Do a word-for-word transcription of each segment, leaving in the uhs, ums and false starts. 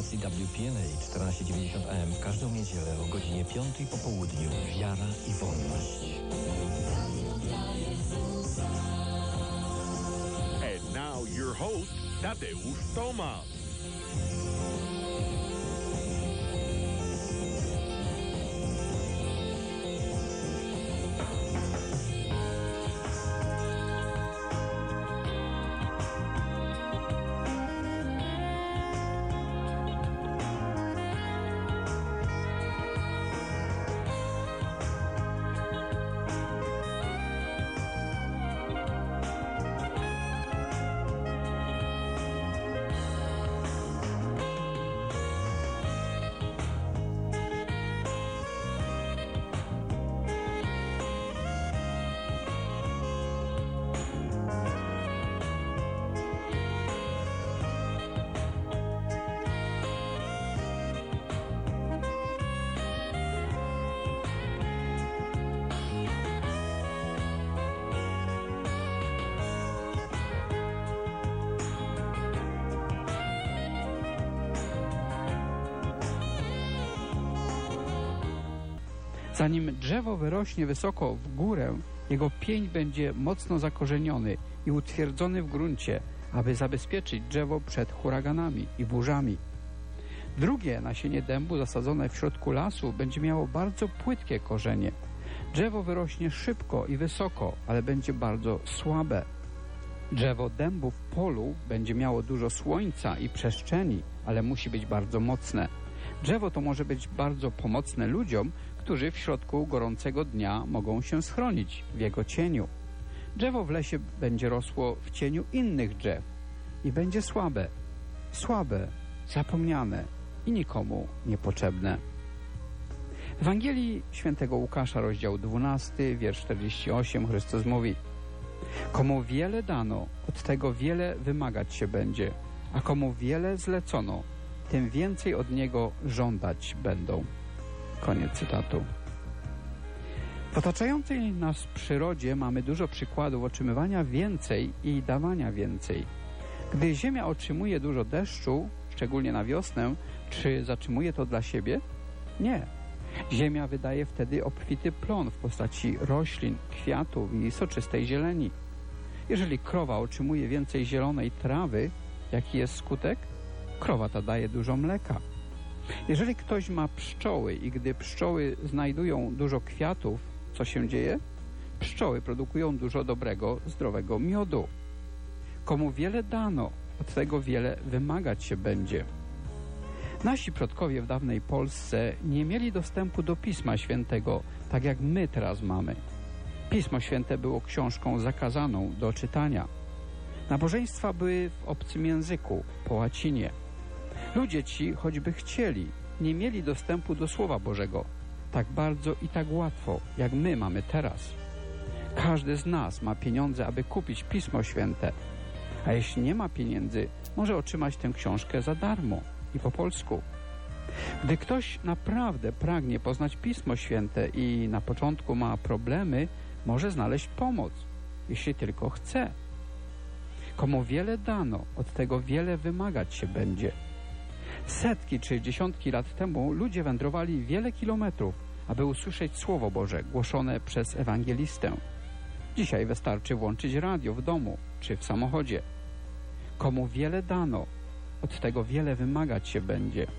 C W P N A czternaście dziewięćdziesiąt A M w każdą niedzielę o godzinie piątej po południu. Wiara i wolność. And now your host, Tadeusz Tomasz. Zanim drzewo wyrośnie wysoko w górę, jego pień będzie mocno zakorzeniony i utwierdzony w gruncie, aby zabezpieczyć drzewo przed huraganami i burzami. Drugie nasienie dębu zasadzone w środku lasu będzie miało bardzo płytkie korzenie. Drzewo wyrośnie szybko i wysoko, ale będzie bardzo słabe. Drzewo dębu w polu będzie miało dużo słońca i przestrzeni, ale musi być bardzo mocne. Drzewo to może być bardzo pomocne ludziom, którzy w środku gorącego dnia mogą się schronić w jego cieniu. Drzewo w lesie będzie rosło w cieniu innych drzew i będzie słabe, słabe, zapomniane i nikomu niepotrzebne. W Ewangelii Świętego Łukasza, rozdział dwunasty, wiersz czterdziesty osiem, Chrystus mówi: komu wiele dano, od tego wiele wymagać się będzie, a komu wiele zlecono, tym więcej od niego żądać będą. Koniec cytatu. W otaczającej nas przyrodzie mamy dużo przykładów otrzymywania więcej i dawania więcej. Gdy ziemia otrzymuje dużo deszczu, szczególnie na wiosnę, czy zatrzymuje to dla siebie? Nie. Ziemia wydaje wtedy obfity plon w postaci roślin, kwiatów i soczystej zieleni. Jeżeli krowa otrzymuje więcej zielonej trawy, jaki jest skutek? Krowa ta daje dużo mleka. Jeżeli ktoś ma pszczoły i gdy pszczoły znajdują dużo kwiatów, co się dzieje? Pszczoły produkują dużo dobrego, zdrowego miodu. Komu wiele dano, od tego wiele wymagać się będzie. Nasi przodkowie w dawnej Polsce nie mieli dostępu do Pisma Świętego, tak jak my teraz mamy. Pismo Święte było książką zakazaną do czytania. Nabożeństwa były w obcym języku, po łacinie. Ludzie ci, choćby chcieli, nie mieli dostępu do Słowa Bożego tak bardzo i tak łatwo, jak my mamy teraz. Każdy z nas ma pieniądze, aby kupić Pismo Święte, a jeśli nie ma pieniędzy, może otrzymać tę książkę za darmo i po polsku. Gdy ktoś naprawdę pragnie poznać Pismo Święte i na początku ma problemy, może znaleźć pomoc, jeśli tylko chce. Komu wiele dano, od tego wiele wymagać się będzie. Setki czy dziesiątki lat temu ludzie wędrowali wiele kilometrów, aby usłyszeć Słowo Boże głoszone przez ewangelistę. Dzisiaj wystarczy włączyć radio w domu czy w samochodzie. Komu wiele dano, od tego wiele wymagać się będzie.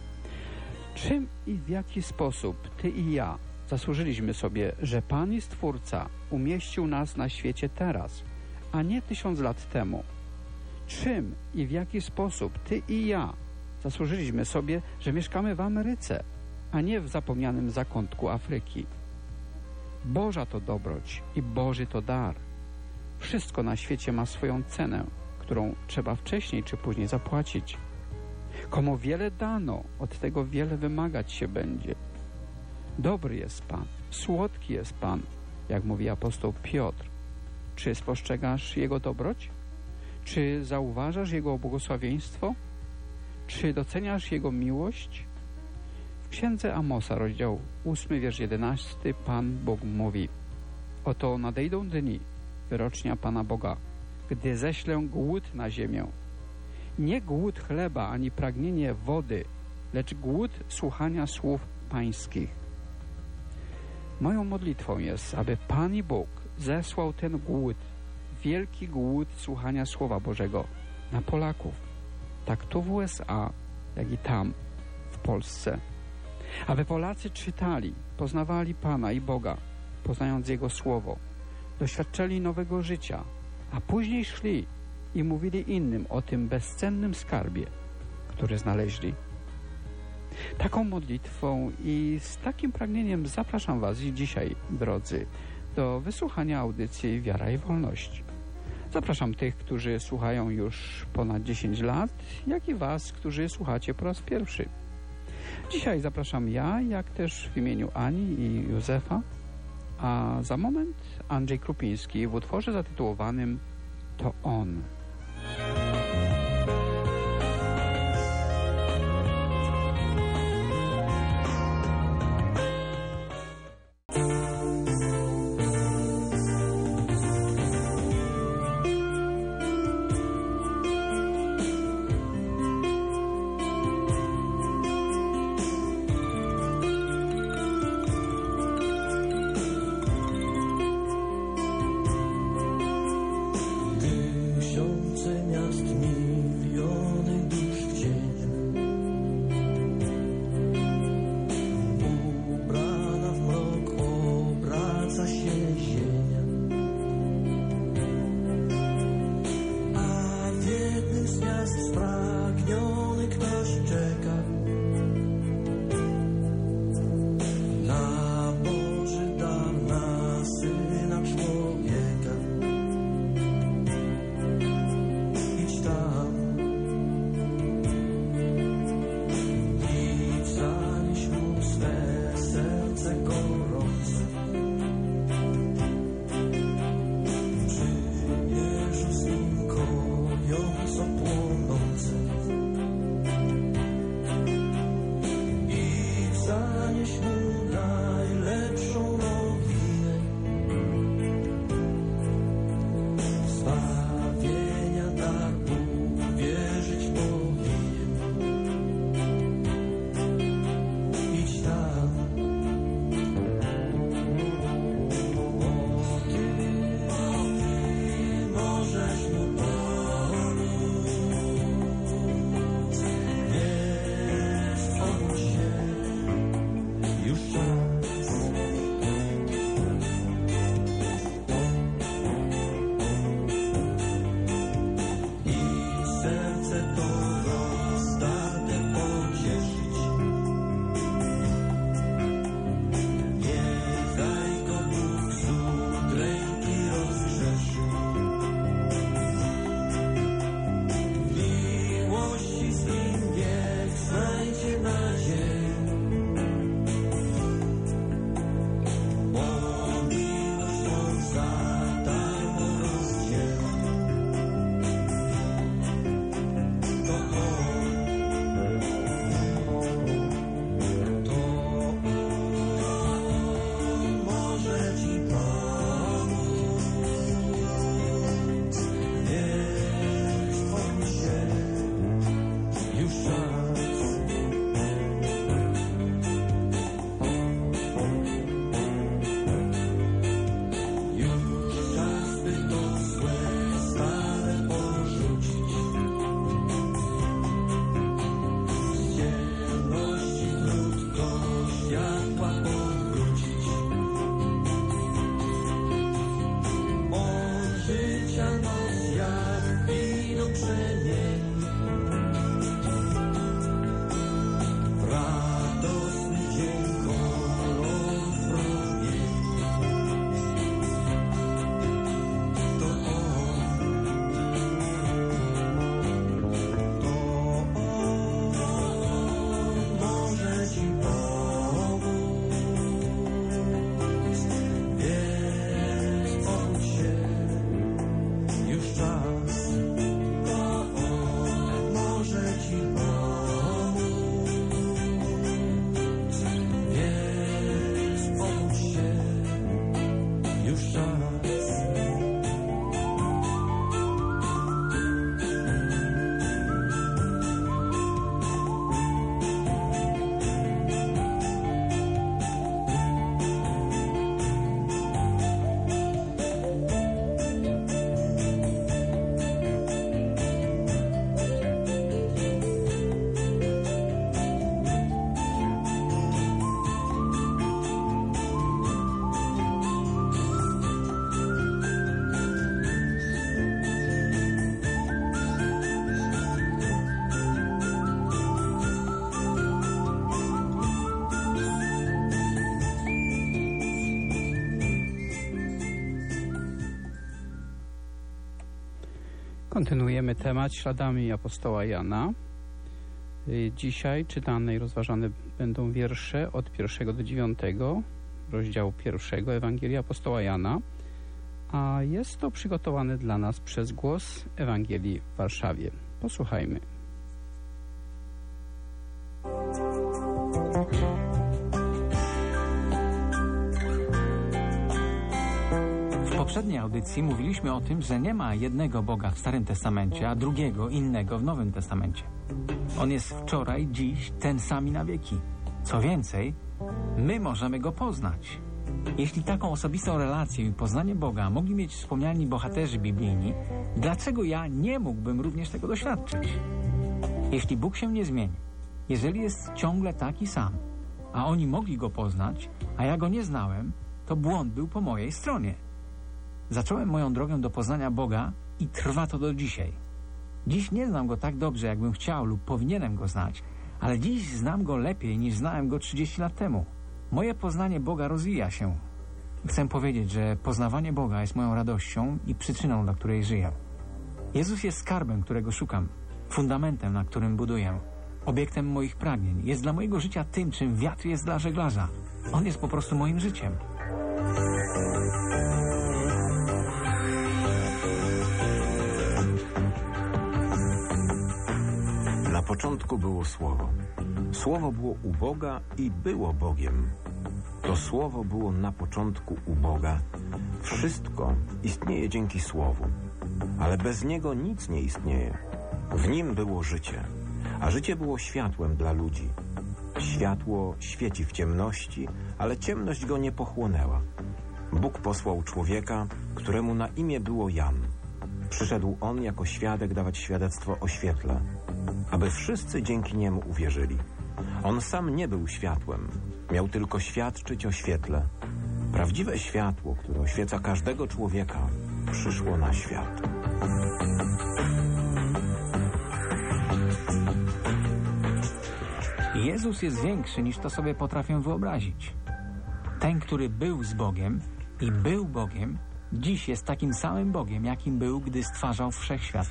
Czym i w jaki sposób ty i ja zasłużyliśmy sobie, że Pan i Stwórca umieścił nas na świecie teraz, a nie tysiąc lat temu? Czym i w jaki sposób ty i ja zasłużyliśmy sobie, że mieszkamy w Ameryce, a nie w zapomnianym zakątku Afryki? Boża to dobroć i Boży to dar. Wszystko na świecie ma swoją cenę, którą trzeba wcześniej czy później zapłacić. Komu wiele dano, od tego wiele wymagać się będzie. Dobry jest Pan, słodki jest Pan, jak mówi apostoł Piotr. Czy spostrzegasz Jego dobroć? Czy zauważasz Jego błogosławieństwo? Czy doceniasz Jego miłość? W księdze Amosa, rozdział ósmy, wiersz jedenasty, Pan Bóg mówi: oto nadejdą dni, wyrocznia Pana Boga, gdy ześlę głód na ziemię Nie głód chleba ani pragnienie wody, lecz głód słuchania słów pańskich. Moją modlitwą jest, aby Pan i Bóg zesłał ten głód, wielki głód słuchania Słowa Bożego na Polaków, tak tu w U S A, jak i tam w Polsce. Aby Polacy czytali, poznawali Pana i Boga, poznając Jego Słowo, doświadczali nowego życia, a później szli i mówili innym o tym bezcennym skarbie, który znaleźli. Taką modlitwą i z takim pragnieniem zapraszam Was i dzisiaj, drodzy, do wysłuchania audycji Wiara i Wolność. Zapraszam tych, którzy słuchają już ponad dziesięć lat, jak i Was, którzy słuchacie po raz pierwszy. Dzisiaj zapraszam ja, jak też w imieniu Ani i Józefa, a za moment Andrzej Krupiński w utworze zatytułowanym To On. Show Kontynuujemy temat śladami apostoła Jana. Dzisiaj czytane i rozważane będą wiersze od pierwszego do dziewiątego, rozdziału pierwszego Ewangelii apostoła Jana, a jest to przygotowane dla nas przez Głos Ewangelii w Warszawie. Posłuchajmy. W poprzedniej audycji mówiliśmy o tym, że nie ma jednego Boga w Starym Testamencie, a drugiego, innego w Nowym Testamencie. On jest wczoraj, dziś, ten sam i na wieki. Co więcej, my możemy Go poznać. Jeśli taką osobistą relację i poznanie Boga mogli mieć wspomniani bohaterzy biblijni, dlaczego ja nie mógłbym również tego doświadczyć? Jeśli Bóg się nie zmieni, jeżeli jest ciągle taki sam, a oni mogli Go poznać, a ja Go nie znałem, to błąd był po mojej stronie. Zacząłem moją drogę do poznania Boga i trwa to do dzisiaj. Dziś nie znam Go tak dobrze, jakbym chciał lub powinienem Go znać, ale dziś znam Go lepiej niż znałem Go trzydzieści lat temu. Moje poznanie Boga rozwija się. Chcę powiedzieć, że poznawanie Boga jest moją radością i przyczyną, dla której żyję. Jezus jest skarbem, którego szukam, fundamentem, na którym buduję, obiektem moich pragnień. Jest dla mojego życia tym, czym wiatr jest dla żeglarza. On jest po prostu moim życiem. Na początku było Słowo. Słowo było u Boga i było Bogiem. To Słowo było na początku u Boga. Wszystko istnieje dzięki Słowu, ale bez Niego nic nie istnieje. W Nim było życie, a życie było światłem dla ludzi. Światło świeci w ciemności, ale ciemność go nie pochłonęła. Bóg posłał człowieka, któremu na imię było Jan. Przyszedł on jako świadek dawać świadectwo o świetle, aby wszyscy dzięki niemu uwierzyli. On sam nie był światłem, miał tylko świadczyć o świetle. Prawdziwe światło, które oświeca każdego człowieka, przyszło na świat. Jezus jest większy, niż to sobie potrafię wyobrazić. Ten, który był z Bogiem i był Bogiem, dziś jest takim samym Bogiem, jakim był, gdy stwarzał wszechświat.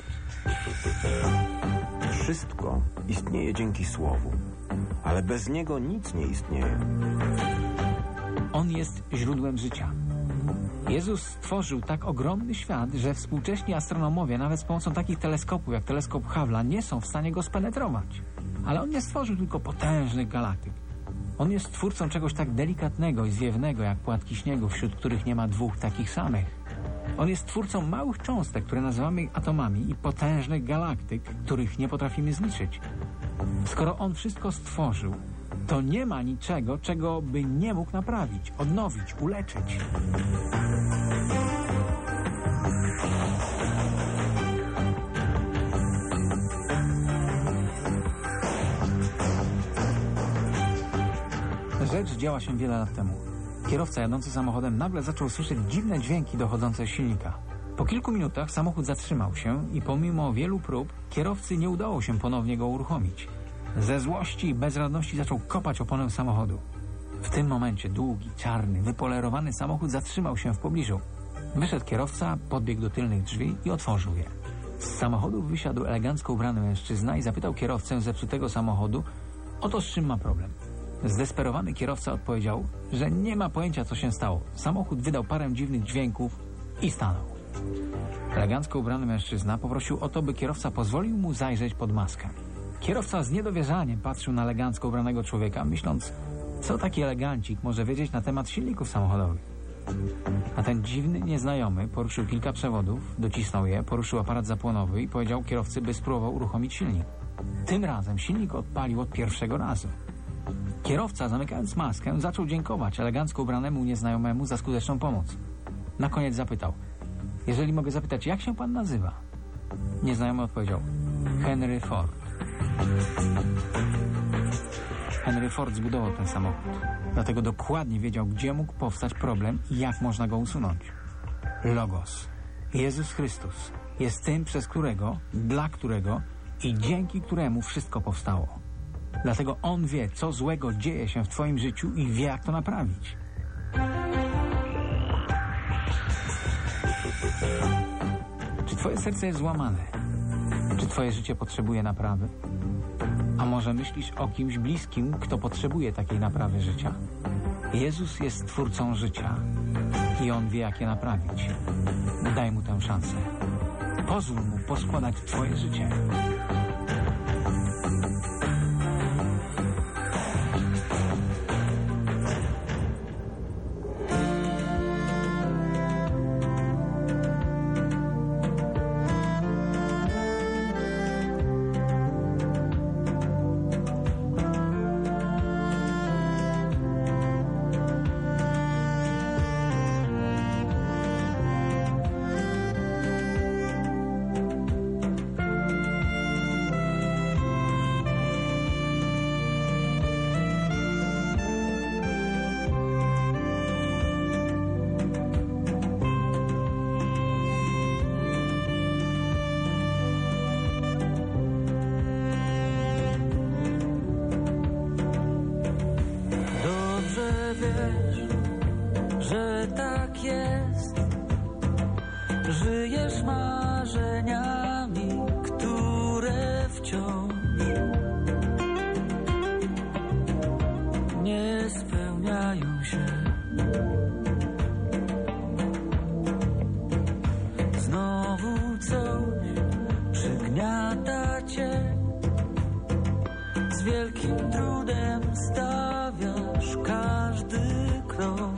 Wszystko istnieje dzięki Słowu, ale bez Niego nic nie istnieje. On jest źródłem życia. Jezus stworzył tak ogromny świat, że współcześni astronomowie nawet z pomocą takich teleskopów jak teleskop Hubble'a nie są w stanie go spenetrować. Ale On nie stworzył tylko potężnych galaktyk. On jest twórcą czegoś tak delikatnego i zwiewnego jak płatki śniegu, wśród których nie ma dwóch takich samych. On jest twórcą małych cząstek, które nazywamy atomami, i potężnych galaktyk, których nie potrafimy zliczyć. Skoro On wszystko stworzył, to nie ma niczego, czego by nie mógł naprawić, odnowić, uleczyć. Rzecz działa się wiele lat temu. Kierowca jadący samochodem nagle zaczął słyszeć dziwne dźwięki dochodzące z silnika. Po kilku minutach samochód zatrzymał się i pomimo wielu prób kierowcy nie udało się ponownie go uruchomić. Ze złości i bezradności zaczął kopać oponę samochodu. W tym momencie długi, czarny, wypolerowany samochód zatrzymał się w pobliżu. Wyszedł kierowca, podbiegł do tylnych drzwi i otworzył je. Z samochodu wysiadł elegancko ubrany mężczyzna i zapytał kierowcę zepsutego samochodu, oto z czym ma problem. Zdesperowany kierowca odpowiedział, że nie ma pojęcia, co się stało. Samochód wydał parę dziwnych dźwięków i stanął. Elegancko ubrany mężczyzna poprosił o to, by kierowca pozwolił mu zajrzeć pod maskę. Kierowca z niedowierzaniem patrzył na elegancko ubranego człowieka, myśląc, co taki elegancik może wiedzieć na temat silników samochodowych. A ten dziwny nieznajomy poruszył kilka przewodów, docisnął je, poruszył aparat zapłonowy i powiedział kierowcy, by spróbował uruchomić silnik. Tym razem silnik odpalił od pierwszego razu. Kierowca, zamykając maskę, zaczął dziękować elegancko ubranemu nieznajomemu za skuteczną pomoc. Na koniec zapytał, jeżeli mogę zapytać, jak się pan nazywa? Nieznajomy odpowiedział, Henry Ford. Henry Ford zbudował ten samochód, dlatego dokładnie wiedział, gdzie mógł powstać problem i jak można go usunąć. Logos, Jezus Chrystus, jest tym, przez którego, dla którego i dzięki któremu wszystko powstało. Dlatego On wie, co złego dzieje się w twoim życiu i wie, jak to naprawić. Czy twoje serce jest złamane? Czy twoje życie potrzebuje naprawy? A może myślisz o kimś bliskim, kto potrzebuje takiej naprawy życia? Jezus jest Twórcą życia i On wie, jak je naprawić. Daj Mu tę szansę. Pozwól Mu poskładać twoje życie. Żyjesz marzeniami, które wciąż nie spełniają się. Znowu coś przygniata cię. Z wielkim trudem stawiasz każdy krok.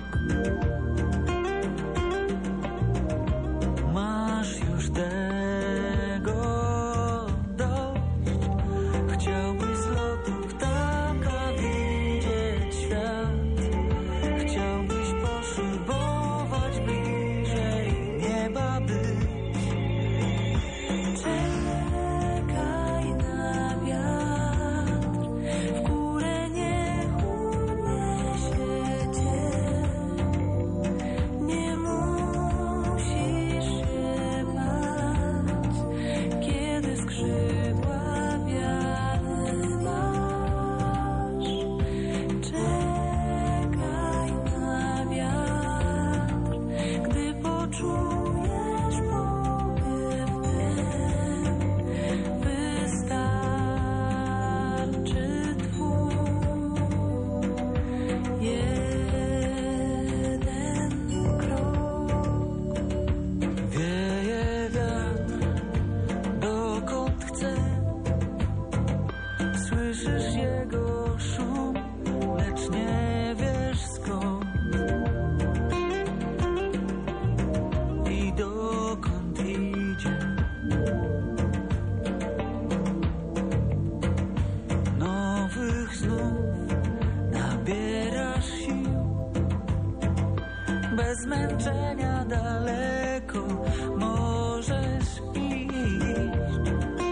Bez zmęczenia daleko możesz iść.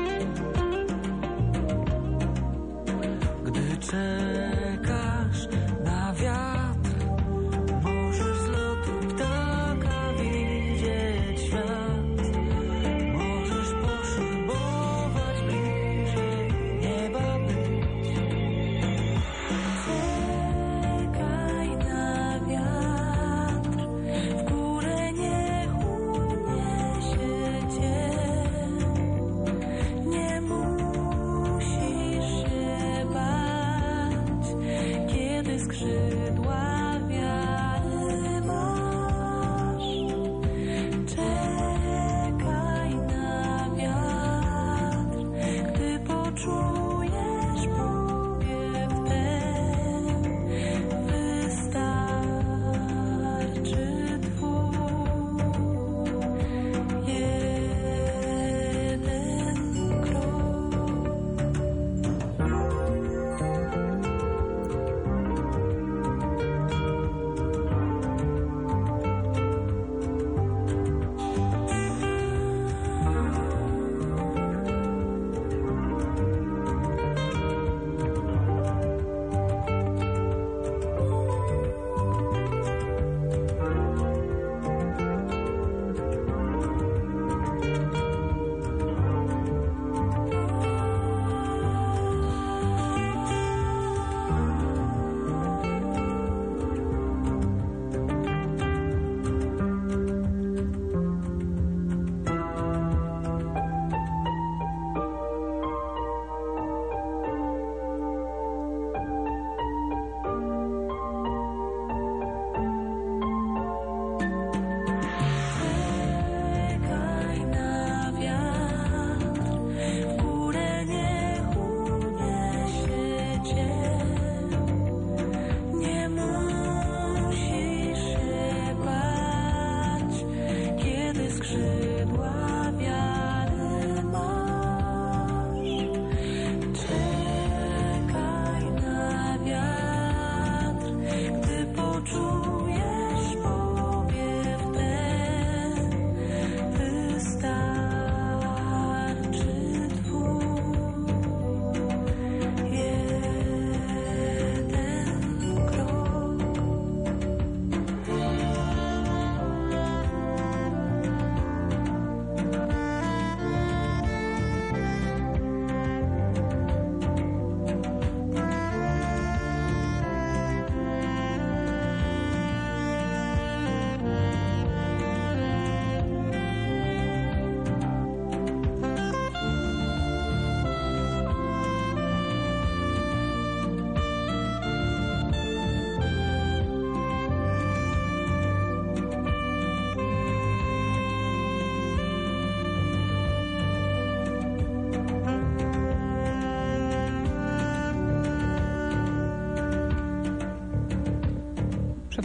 Gdy czekasz na wiatr, możesz z lotu ptaka widzieć świat. Możesz poszybować bliżej nieba być. Czekaj na wiatr. W górę niech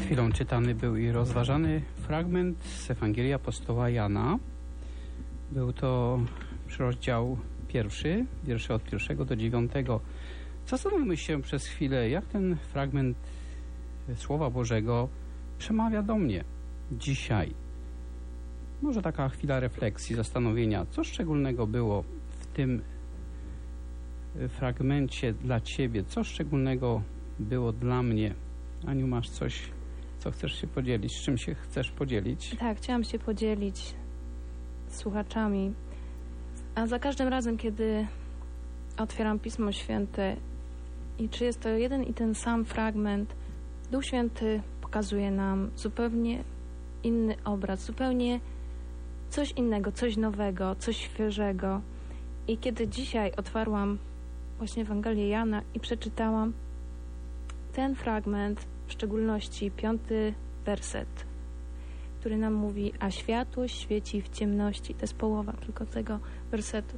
chwilą czytany był i rozważany fragment z Ewangelii apostoła Jana. Był to rozdział pierwszy, wiersze od pierwszego do dziewiątego. Zastanówmy się przez chwilę, jak ten fragment Słowa Bożego przemawia do mnie dzisiaj. Może taka chwila refleksji, zastanowienia, co szczególnego było w tym fragmencie dla Ciebie, co szczególnego było dla mnie. Aniu, masz coś, co chcesz się podzielić, z czym się chcesz podzielić? Tak, chciałam się podzielić z słuchaczami. A za każdym razem, kiedy otwieram Pismo Święte i czy jest to jeden i ten sam fragment, Duch Święty pokazuje nam zupełnie inny obraz, zupełnie coś innego, coś nowego, coś świeżego. I kiedy dzisiaj otwarłam właśnie Ewangelię Jana i przeczytałam ten fragment, w szczególności piąty werset, który nam mówi, a światłość świeci w ciemności. To jest połowa tylko tego wersetu.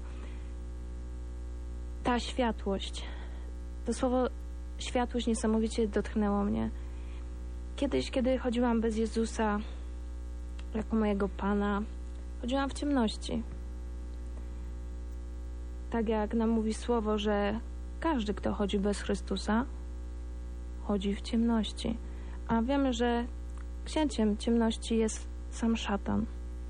Ta światłość, to słowo światłość niesamowicie dotknęło mnie. Kiedyś, kiedy chodziłam bez Jezusa jako mojego Pana, chodziłam w ciemności. Tak jak nam mówi słowo, że każdy, kto chodzi bez Chrystusa, chodzi w ciemności. A wiemy, że księciem ciemności jest sam szatan.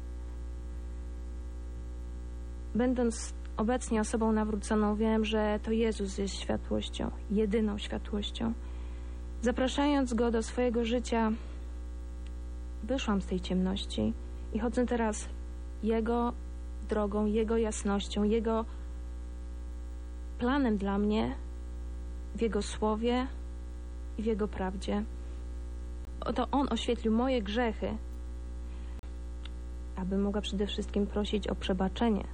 Będąc obecnie osobą nawróconą, wiem, że to Jezus jest światłością, jedyną światłością. Zapraszając Go do swojego życia, wyszłam z tej ciemności i chodzę teraz Jego drogą, Jego jasnością, Jego planem dla mnie, w Jego słowie i w Jego prawdzie. Oto On oświetlił moje grzechy, aby mogła przede wszystkim prosić o przebaczenie.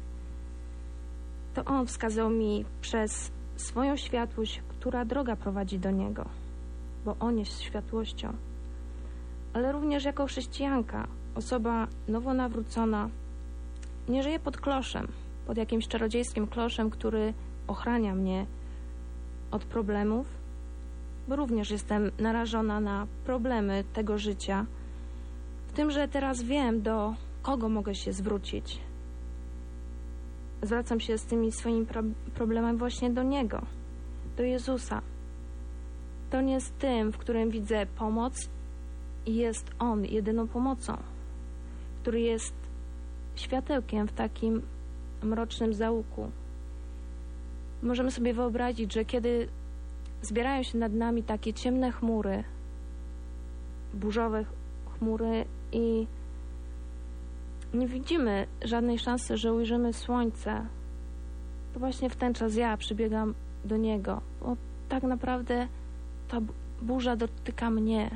To On wskazał mi przez swoją światłość, która droga prowadzi do Niego, bo On jest światłością. Ale również jako chrześcijanka, osoba nowonawrócona, nie żyje pod kloszem, pod jakimś czarodziejskim kloszem, który ochrania mnie od problemów, bo również jestem narażona na problemy tego życia, w tym, że teraz wiem, do kogo mogę się zwrócić. Zwracam się z tymi swoimi pro- problemami właśnie do Niego, do Jezusa. To On jest tym, w którym widzę pomoc i jest On jedyną pomocą, który jest światełkiem w takim mrocznym zaułku. Możemy sobie wyobrazić, że kiedy zbierają się nad nami takie ciemne chmury, burzowe chmury i nie widzimy żadnej szansy, że ujrzymy słońce, to właśnie w ten czas ja przybiegam do Niego, bo tak naprawdę ta burza dotyka mnie.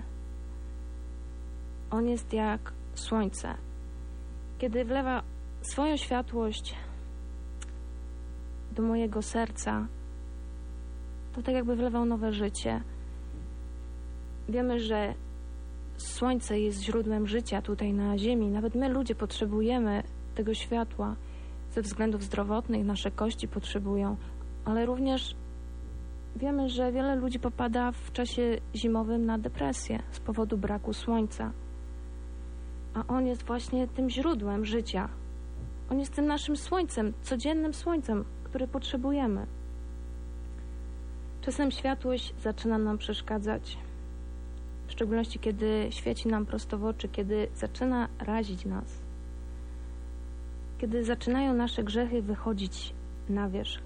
On jest jak słońce. Kiedy wlewa swoją światłość do mojego serca, to tak jakby wlewał nowe życie. Wiemy, że słońce jest źródłem życia tutaj na ziemi. Nawet my, ludzie, potrzebujemy tego światła. Ze względów zdrowotnych nasze kości potrzebują, ale również wiemy, że wiele ludzi popada w czasie zimowym na depresję z powodu braku słońca. A On jest właśnie tym źródłem życia. On jest tym naszym słońcem, codziennym słońcem, które potrzebujemy. Czasem światłość zaczyna nam przeszkadzać. W szczególności, kiedy świeci nam prosto w oczy, kiedy zaczyna razić nas. Kiedy zaczynają nasze grzechy wychodzić na wierzch.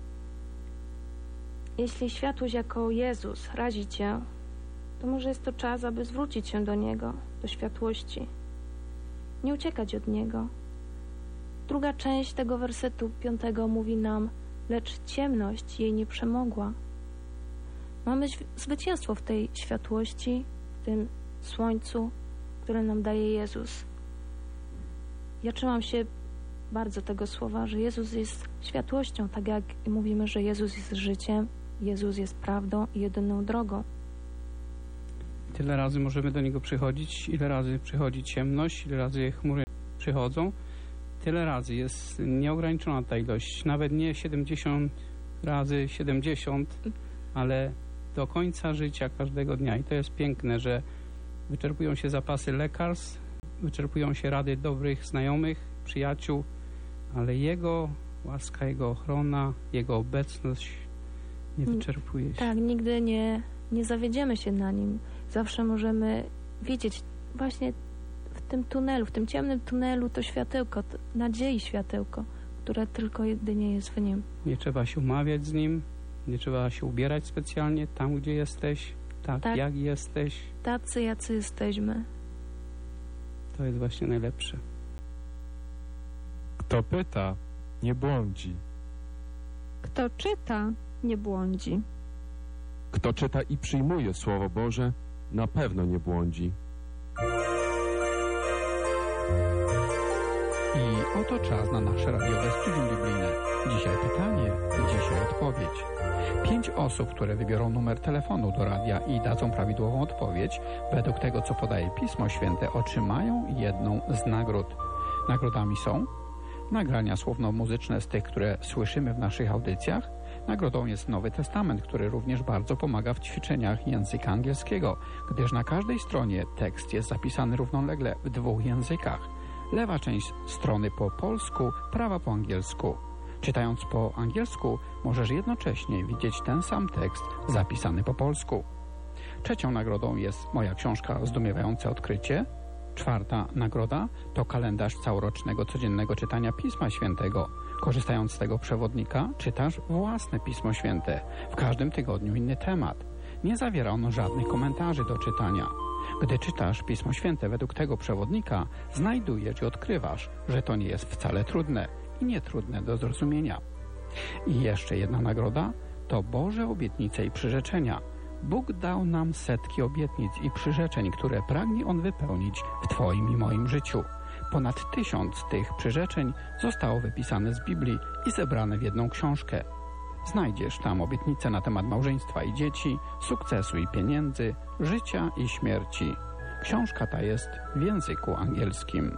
Jeśli światłość jako Jezus razi Cię, to może jest to czas, aby zwrócić się do Niego, do światłości. Nie uciekać od Niego. Druga część tego wersetu piątego mówi nam, lecz ciemność jej nie przemogła. Mamy zwycięstwo w tej światłości, w tym słońcu, które nam daje Jezus. Ja trzymam się bardzo tego słowa, że Jezus jest światłością, tak jak mówimy, że Jezus jest życiem, Jezus jest prawdą i jedyną drogą. Tyle razy możemy do Niego przychodzić, ile razy przychodzi ciemność, ile razy chmury przychodzą, tyle razy jest nieograniczona ta ilość, nawet nie siedemdziesiąt razy siedemdziesiąt, ale do końca życia każdego dnia. I to jest piękne, że wyczerpują się zapasy lekarstw, wyczerpują się rady dobrych znajomych, przyjaciół, ale Jego łaska, Jego ochrona, Jego obecność nie wyczerpuje się. Tak, nigdy nie, nie zawiedziemy się na Nim. Zawsze możemy widzieć właśnie w tym tunelu, w tym ciemnym tunelu to światełko, to nadziei światełko, które tylko jedynie jest w Nim. Nie trzeba się umawiać z Nim, nie trzeba się ubierać specjalnie tam, gdzie jesteś, tak, Tak. jak jesteś. Tacy, jacy jesteśmy. To jest właśnie najlepsze. Kto pyta, nie błądzi. Kto czyta, nie błądzi. Kto czyta i przyjmuje Słowo Boże, na pewno nie błądzi. I oto czas na nasze radiowe studium biblijne. Dzisiaj pytanie, dzisiaj odpowiedź. Pięć osób, które wybiorą numer telefonu do radia i dadzą prawidłową odpowiedź, według tego, co podaje Pismo Święte, otrzymają jedną z nagród. Nagrodami są nagrania słowno-muzyczne z tych, które słyszymy w naszych audycjach. Nagrodą jest Nowy Testament, który również bardzo pomaga w ćwiczeniach języka angielskiego, gdyż na każdej stronie tekst jest zapisany równolegle w dwóch językach. Lewa część strony po polsku, prawa po angielsku. Czytając po angielsku, możesz jednocześnie widzieć ten sam tekst zapisany po polsku. Trzecią nagrodą jest moja książka Zdumiewające odkrycie. Czwarta nagroda to kalendarz całorocznego codziennego czytania Pisma Świętego. Korzystając z tego przewodnika, czytasz własne Pismo Święte. W każdym tygodniu inny temat. Nie zawiera ono żadnych komentarzy do czytania. Gdy czytasz Pismo Święte według tego przewodnika, znajdujesz i odkrywasz, że to nie jest wcale trudne i nietrudne do zrozumienia. I jeszcze jedna nagroda to Boże obietnice i przyrzeczenia. Bóg dał nam setki obietnic i przyrzeczeń, które pragnie On wypełnić w Twoim i moim życiu. Ponad tysiąc tych przyrzeczeń zostało wypisane z Biblii i zebrane w jedną książkę. Znajdziesz tam obietnice na temat małżeństwa i dzieci, sukcesu i pieniędzy, życia i śmierci. Książka ta jest w języku angielskim.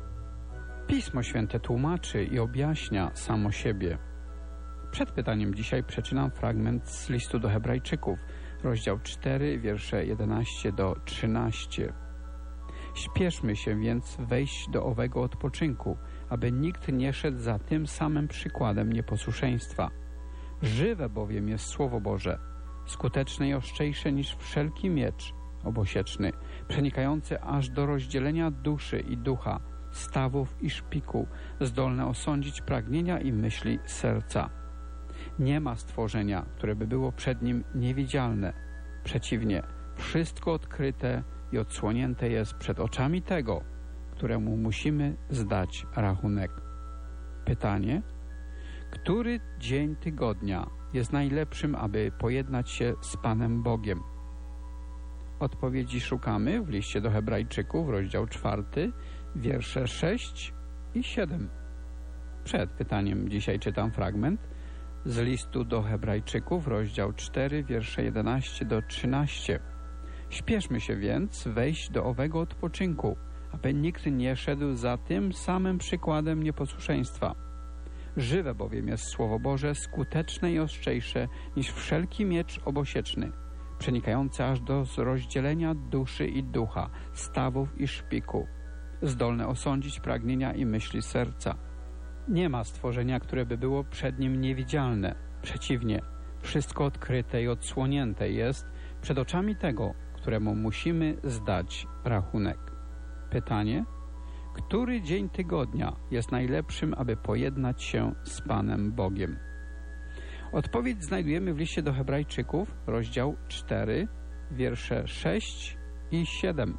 Pismo Święte tłumaczy i objaśnia samo siebie. Przed pytaniem dzisiaj przeczytam fragment z listu do Hebrajczyków, rozdział cztery, wiersze jedenaście do trzynastu. Śpieszmy się więc wejść do owego odpoczynku, aby nikt nie szedł za tym samym przykładem nieposłuszeństwa. Żywe bowiem jest Słowo Boże, skuteczne i ostrzejsze niż wszelki miecz obosieczny, przenikający aż do rozdzielenia duszy i ducha, stawów i szpiku, zdolne osądzić pragnienia i myśli serca. Nie ma stworzenia, które by było przed nim niewidzialne. Przeciwnie, wszystko odkryte i odsłonięte jest przed oczami tego, któremu musimy zdać rachunek. Pytanie: który dzień tygodnia jest najlepszym, aby pojednać się z Panem Bogiem? Odpowiedzi szukamy w liście do Hebrajczyków, rozdział czwarty, wiersze sześć i siedem. Przed pytaniem dzisiaj czytam fragment z listu do Hebrajczyków, rozdział cztery, wiersze jedenaście do trzynastu. Śpieszmy się więc wejść do owego odpoczynku, aby nikt nie szedł za tym samym przykładem nieposłuszeństwa. Żywe bowiem jest Słowo Boże, skuteczne i ostrzejsze niż wszelki miecz obosieczny, przenikający aż do rozdzielenia duszy i ducha, stawów i szpiku, zdolne osądzić pragnienia i myśli serca. Nie ma stworzenia, które by było przed nim niewidzialne. Przeciwnie, wszystko odkryte i odsłonięte jest przed oczami tego, któremu musimy zdać rachunek. Pytanie: który dzień tygodnia jest najlepszym, aby pojednać się z Panem Bogiem? Odpowiedź znajdujemy w liście do Hebrajczyków, rozdział cztery, wiersze sześć i siedem.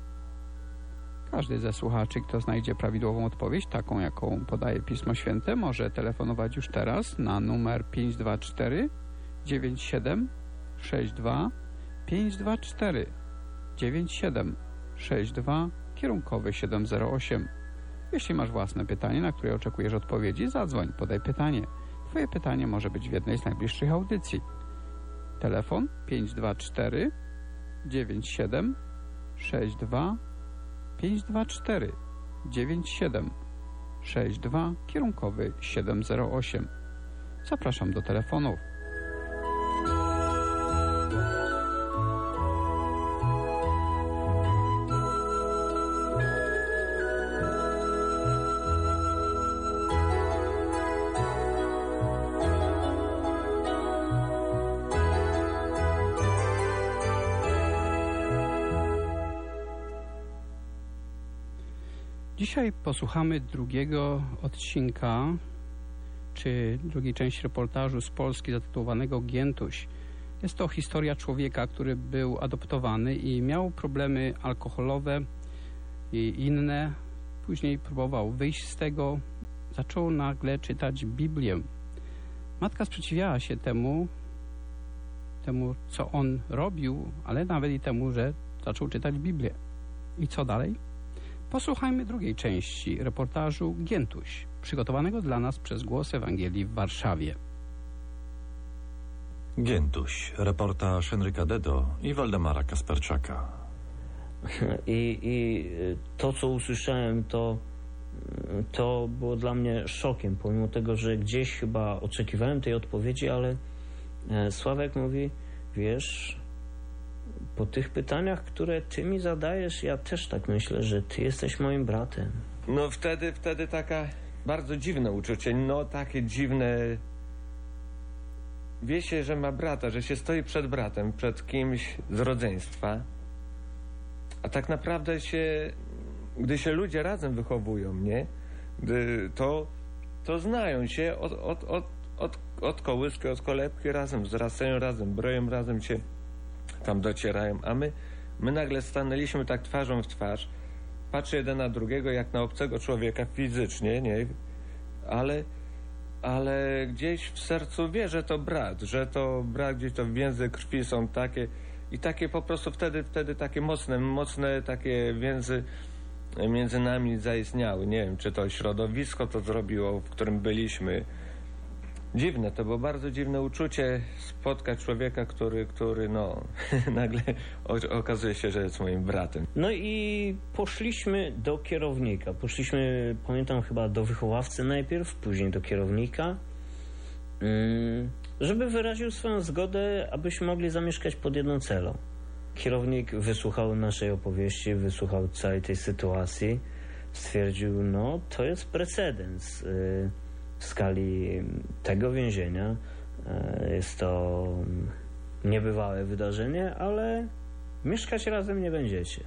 Każdy ze słuchaczy, kto znajdzie prawidłową odpowiedź, taką jaką podaje Pismo Święte, może telefonować już teraz na numer pięć dwa cztery, dziewięć siedem, sześć dwa, pięć dwa cztery, dziewięć siedem, sześć dwa, kierunkowy siedem zero osiem. Jeśli masz własne pytanie, na które oczekujesz odpowiedzi, zadzwoń, podaj pytanie. Twoje pytanie może być w jednej z najbliższych audycji. Telefon pięć dwa cztery, dziewięć siedem, sześć dwa, pięć dwa cztery, dziewięć siedem, sześć dwa, kierunkowy siedem zero osiem. Zapraszam do telefonów. Dzisiaj posłuchamy drugiego odcinka, czy drugiej części reportażu z Polski zatytułowanego Giętuś. Jest to historia człowieka, który był adoptowany i miał problemy alkoholowe i inne. Później próbował wyjść z tego. Zaczął nagle czytać Biblię. Matka sprzeciwiała się temu, temu, co on robił, ale nawet i temu, że zaczął czytać Biblię. I co dalej? Posłuchajmy drugiej części reportażu Giętuś, przygotowanego dla nas przez Głos Ewangelii w Warszawie. Giętuś, reportaż Henryka Dedo i Waldemara Kasperczaka. I, I to, co usłyszałem, to, to było dla mnie szokiem, pomimo tego, że gdzieś chyba oczekiwałem tej odpowiedzi, ale Sławek mówi, wiesz, po tych pytaniach, które ty mi zadajesz, ja też tak myślę, że ty jesteś moim bratem. No wtedy, wtedy taka bardzo dziwne uczucie, no takie dziwne. Wie się, że ma brata, że się stoi przed bratem, przed kimś z rodzeństwa, a tak naprawdę się, gdy się ludzie razem wychowują, nie? Gdy to, to znają się od, od, od, od, od kołyski, od kolebki, razem wzrastają, razem broją, razem się tam docierają, a my, my nagle stanęliśmy tak twarzą w twarz, patrzy jeden na drugiego jak na obcego człowieka fizycznie, nie? Ale, ale gdzieś w sercu wie, że to brat, że to brat, gdzieś to więzy krwi są takie i takie po prostu wtedy, wtedy takie mocne, mocne takie więzy między nami zaistniały. Nie wiem, czy to środowisko to zrobiło, w którym byliśmy. Dziwne, to było bardzo dziwne uczucie spotkać człowieka, który, który no, nagle okazuje się, że jest moim bratem. No i poszliśmy do kierownika. Poszliśmy, pamiętam, chyba do wychowawcy najpierw, później do kierownika, żeby wyraził swoją zgodę, abyśmy mogli zamieszkać pod jedną celą. Kierownik wysłuchał naszej opowieści, wysłuchał całej tej sytuacji, stwierdził, no to jest precedens w skali tego więzienia. Jest to niebywałe wydarzenie, ale mieszkać razem nie będziecie.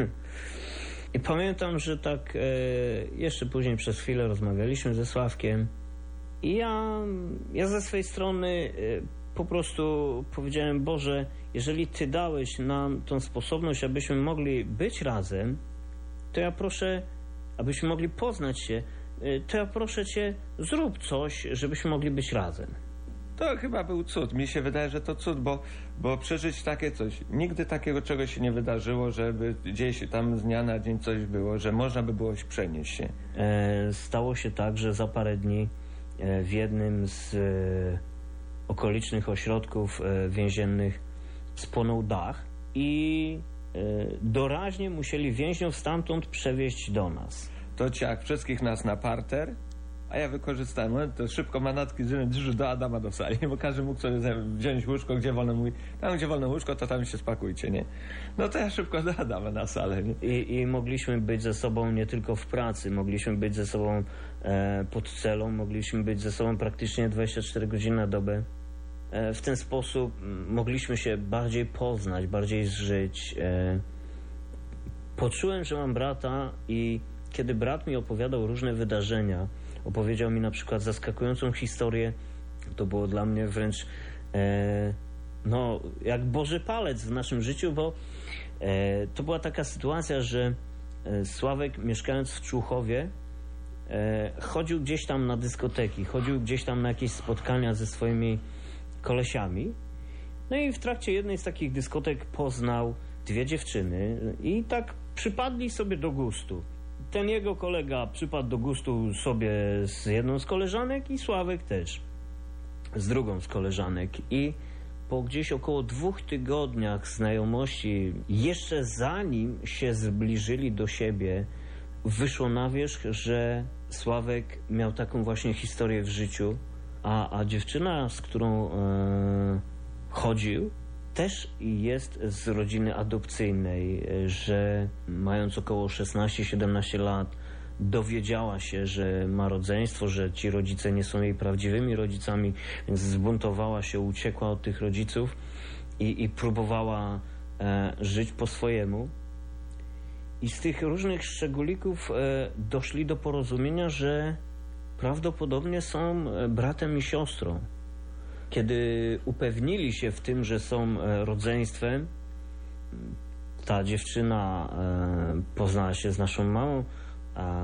I pamiętam, że tak jeszcze później przez chwilę rozmawialiśmy ze Sławkiem i ja, ja ze swojej strony po prostu powiedziałem, Boże, jeżeli Ty dałeś nam tą sposobność, abyśmy mogli być razem, to ja proszę, abyśmy mogli poznać się, to ja proszę Cię, zrób coś, żebyśmy mogli być razem. To chyba był cud. Mi się wydaje, że to cud, bo, bo przeżyć takie coś. Nigdy takiego czegoś się nie wydarzyło, żeby gdzieś tam z dnia na dzień coś było, że można by było się przenieść się. E, stało się tak, że za parę dni e, w jednym z e, okolicznych ośrodków e, więziennych spłonął dach i e, doraźnie musieli więźniów stamtąd przewieźć do nas. To ciach wszystkich nas na parter, a ja wykorzystałem, to szybko manatki z do Adama do sali, bo każdy mógł sobie wziąć łóżko, gdzie wolno, mówi, tam gdzie wolno łóżko, to tam się spakujcie, nie? No to ja szybko do Adama na salę, nie? I, i mogliśmy być ze sobą nie tylko w pracy, mogliśmy być ze sobą e, pod celą, mogliśmy być ze sobą praktycznie dwadzieścia cztery godziny na dobę. E, w ten sposób mogliśmy się bardziej poznać, bardziej zżyć. E, poczułem, że mam brata i kiedy brat mi opowiadał różne wydarzenia, opowiedział mi na przykład zaskakującą historię, to było dla mnie wręcz e, no, jak Boży palec w naszym życiu, bo e, to była taka sytuacja, że e, Sławek, mieszkając w Człuchowie, e, chodził gdzieś tam na dyskoteki, chodził gdzieś tam na jakieś spotkania ze swoimi kolesiami. No i w trakcie jednej z takich dyskotek poznał dwie dziewczyny i tak przypadli sobie do gustu. Ten jego kolega przypadł do gustu sobie z jedną z koleżanek i Sławek też z drugą z koleżanek. I po gdzieś około dwóch tygodniach znajomości, jeszcze zanim się zbliżyli do siebie, wyszło na wierzch, że Sławek miał taką właśnie historię w życiu, a, a dziewczyna, z którą e, chodził, też jest z rodziny adopcyjnej, że mając około szesnaście siedemnaście lat dowiedziała się, że ma rodzeństwo, że ci rodzice nie są jej prawdziwymi rodzicami, więc zbuntowała się, uciekła od tych rodziców i, i próbowała e, żyć po swojemu. I z tych różnych szczególików e, doszli do porozumienia, że prawdopodobnie są e, bratem i siostrą. Kiedy upewnili się w tym, że są e, rodzeństwem, ta dziewczyna e, poznała się z naszą mamą, a...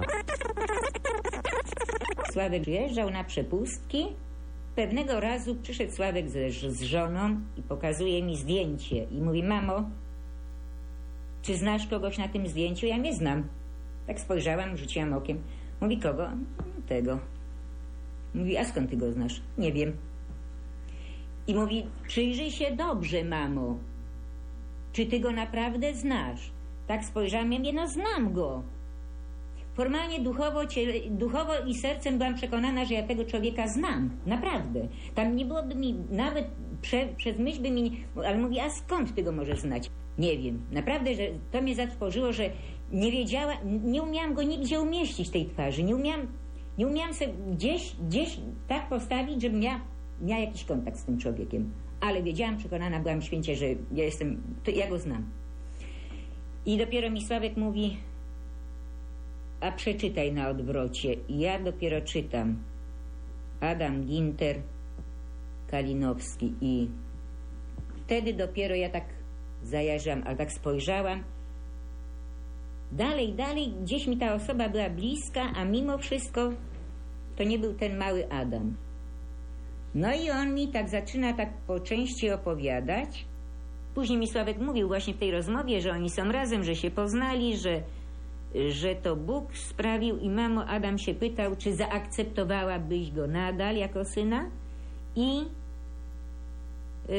Sławek przyjeżdżał na przepustki. Pewnego razu przyszedł Sławek z, z żoną i pokazuje mi zdjęcie i mówi: mamo, czy znasz kogoś na tym zdjęciu? Ja nie znam. Tak spojrzałam, rzuciłam okiem. Mówi: kogo? Tego. Mówi: a skąd ty go znasz? Nie wiem. I mówi: przyjrzyj się dobrze, mamo. Czy ty go naprawdę znasz? Tak spojrzałam, ja mówię: no znam go. Formalnie duchowo, ciele, duchowo i sercem byłam przekonana, że ja tego człowieka znam. Naprawdę. Tam nie byłoby mi, nawet prze, przez myśl by mi... Nie, ale mówi: a skąd ty go możesz znać? Nie wiem. Naprawdę, że to mnie zatrwożyło, że nie wiedziała, nie umiałam go nigdzie umieścić, tej twarzy. Nie umiałam, nie umiałam sobie gdzieś, gdzieś tak postawić, żebym miała, miała jakiś kontakt z tym człowiekiem. Ale wiedziałam, przekonana byłam święcie, że ja jestem, to ja go znam. I dopiero mi Sławek mówi: a przeczytaj na odwrocie. I ja dopiero czytam. Adam Ginter, Kalinowski. I wtedy dopiero ja tak zajarzyłam, ale tak spojrzałam. Dalej, dalej, gdzieś mi ta osoba była bliska, a mimo wszystko to nie był ten mały Adam. No i on mi tak zaczyna tak po części opowiadać. Później mi Sławek mówił właśnie w tej rozmowie, że oni są razem, że się poznali, że że to Bóg sprawił. I mamo, Adam się pytał, czy zaakceptowałabyś go nadal jako syna i yy,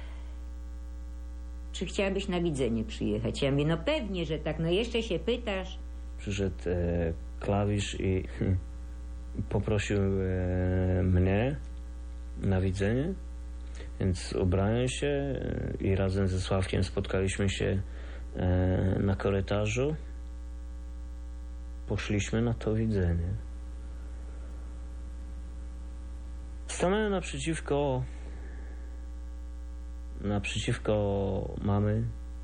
czy chciałabyś na widzenie przyjechać. Ja mówię: no pewnie, że tak, no jeszcze się pytasz. Przyszedł e, klawisz i hm, poprosił e, mnie na widzenie, więc ubrałem się e, i razem ze Sławkiem spotkaliśmy się e, na korytarzu. Poszliśmy na to widzenie. Stanąłem naprzeciwko naprzeciwko mamy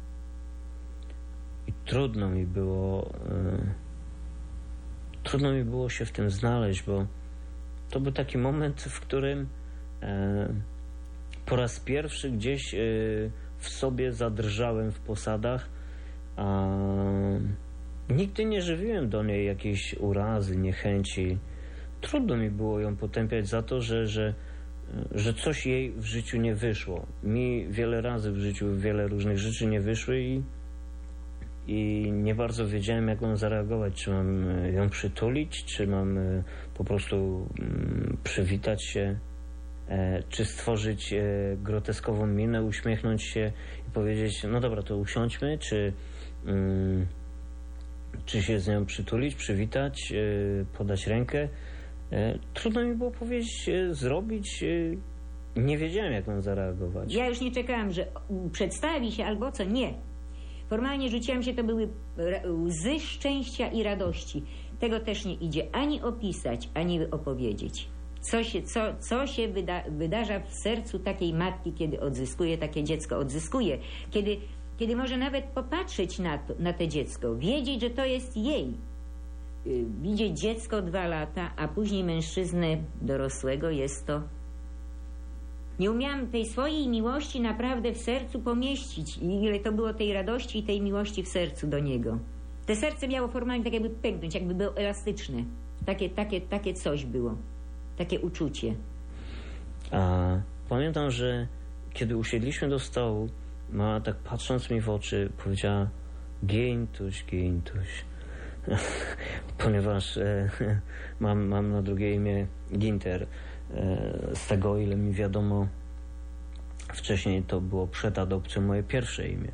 i trudno mi było e, trudno mi było się w tym znaleźć, bo to był taki moment, w którym e, po raz pierwszy gdzieś e, w sobie zadrżałem w posadach, a nigdy nie żywiłem do niej jakiejś urazy, niechęci. Trudno mi było ją potępiać za to, że, że, że coś jej w życiu nie wyszło. Mi wiele razy w życiu wiele różnych rzeczy nie wyszły i, i nie bardzo wiedziałem, jak mam zareagować. Czy mam ją przytulić, czy mam po prostu mm, przywitać się, e, czy stworzyć e, groteskową minę, uśmiechnąć się i powiedzieć: no dobra, to usiądźmy, czy... Mm, czy się z nią przytulić, przywitać, yy, podać rękę. Yy, trudno mi było powiedzieć, yy, zrobić. Yy, nie wiedziałem, jak mam zareagować. Ja już nie czekałam, że przedstawi się albo co. Nie. Formalnie rzuciłam się, to były łzy szczęścia i radości. Tego też nie idzie ani opisać, ani opowiedzieć. Co się, co, co się wyda, wydarza w sercu takiej matki, kiedy odzyskuje takie dziecko. Odzyskuje. Kiedy... Kiedy może nawet popatrzeć na, to, na to dziecko, wiedzieć, że to jest jej. Yy, widzieć dziecko dwa lata, a później mężczyznę dorosłego, jest to... Nie umiałam tej swojej miłości naprawdę w sercu pomieścić. I ile to było tej radości i tej miłości w sercu do niego. Te serce miało formalnie tak jakby pęknąć, jakby było elastyczne. Takie, takie, takie coś było. Takie uczucie. A pamiętam, że kiedy usiedliśmy do stołu, mama tak patrząc mi w oczy powiedziała: Gintuś, Gintuś. Ponieważ e, mam, mam na drugie imię Ginter. E, z tego, o ile mi wiadomo, wcześniej to było przed adopcją moje pierwsze imię.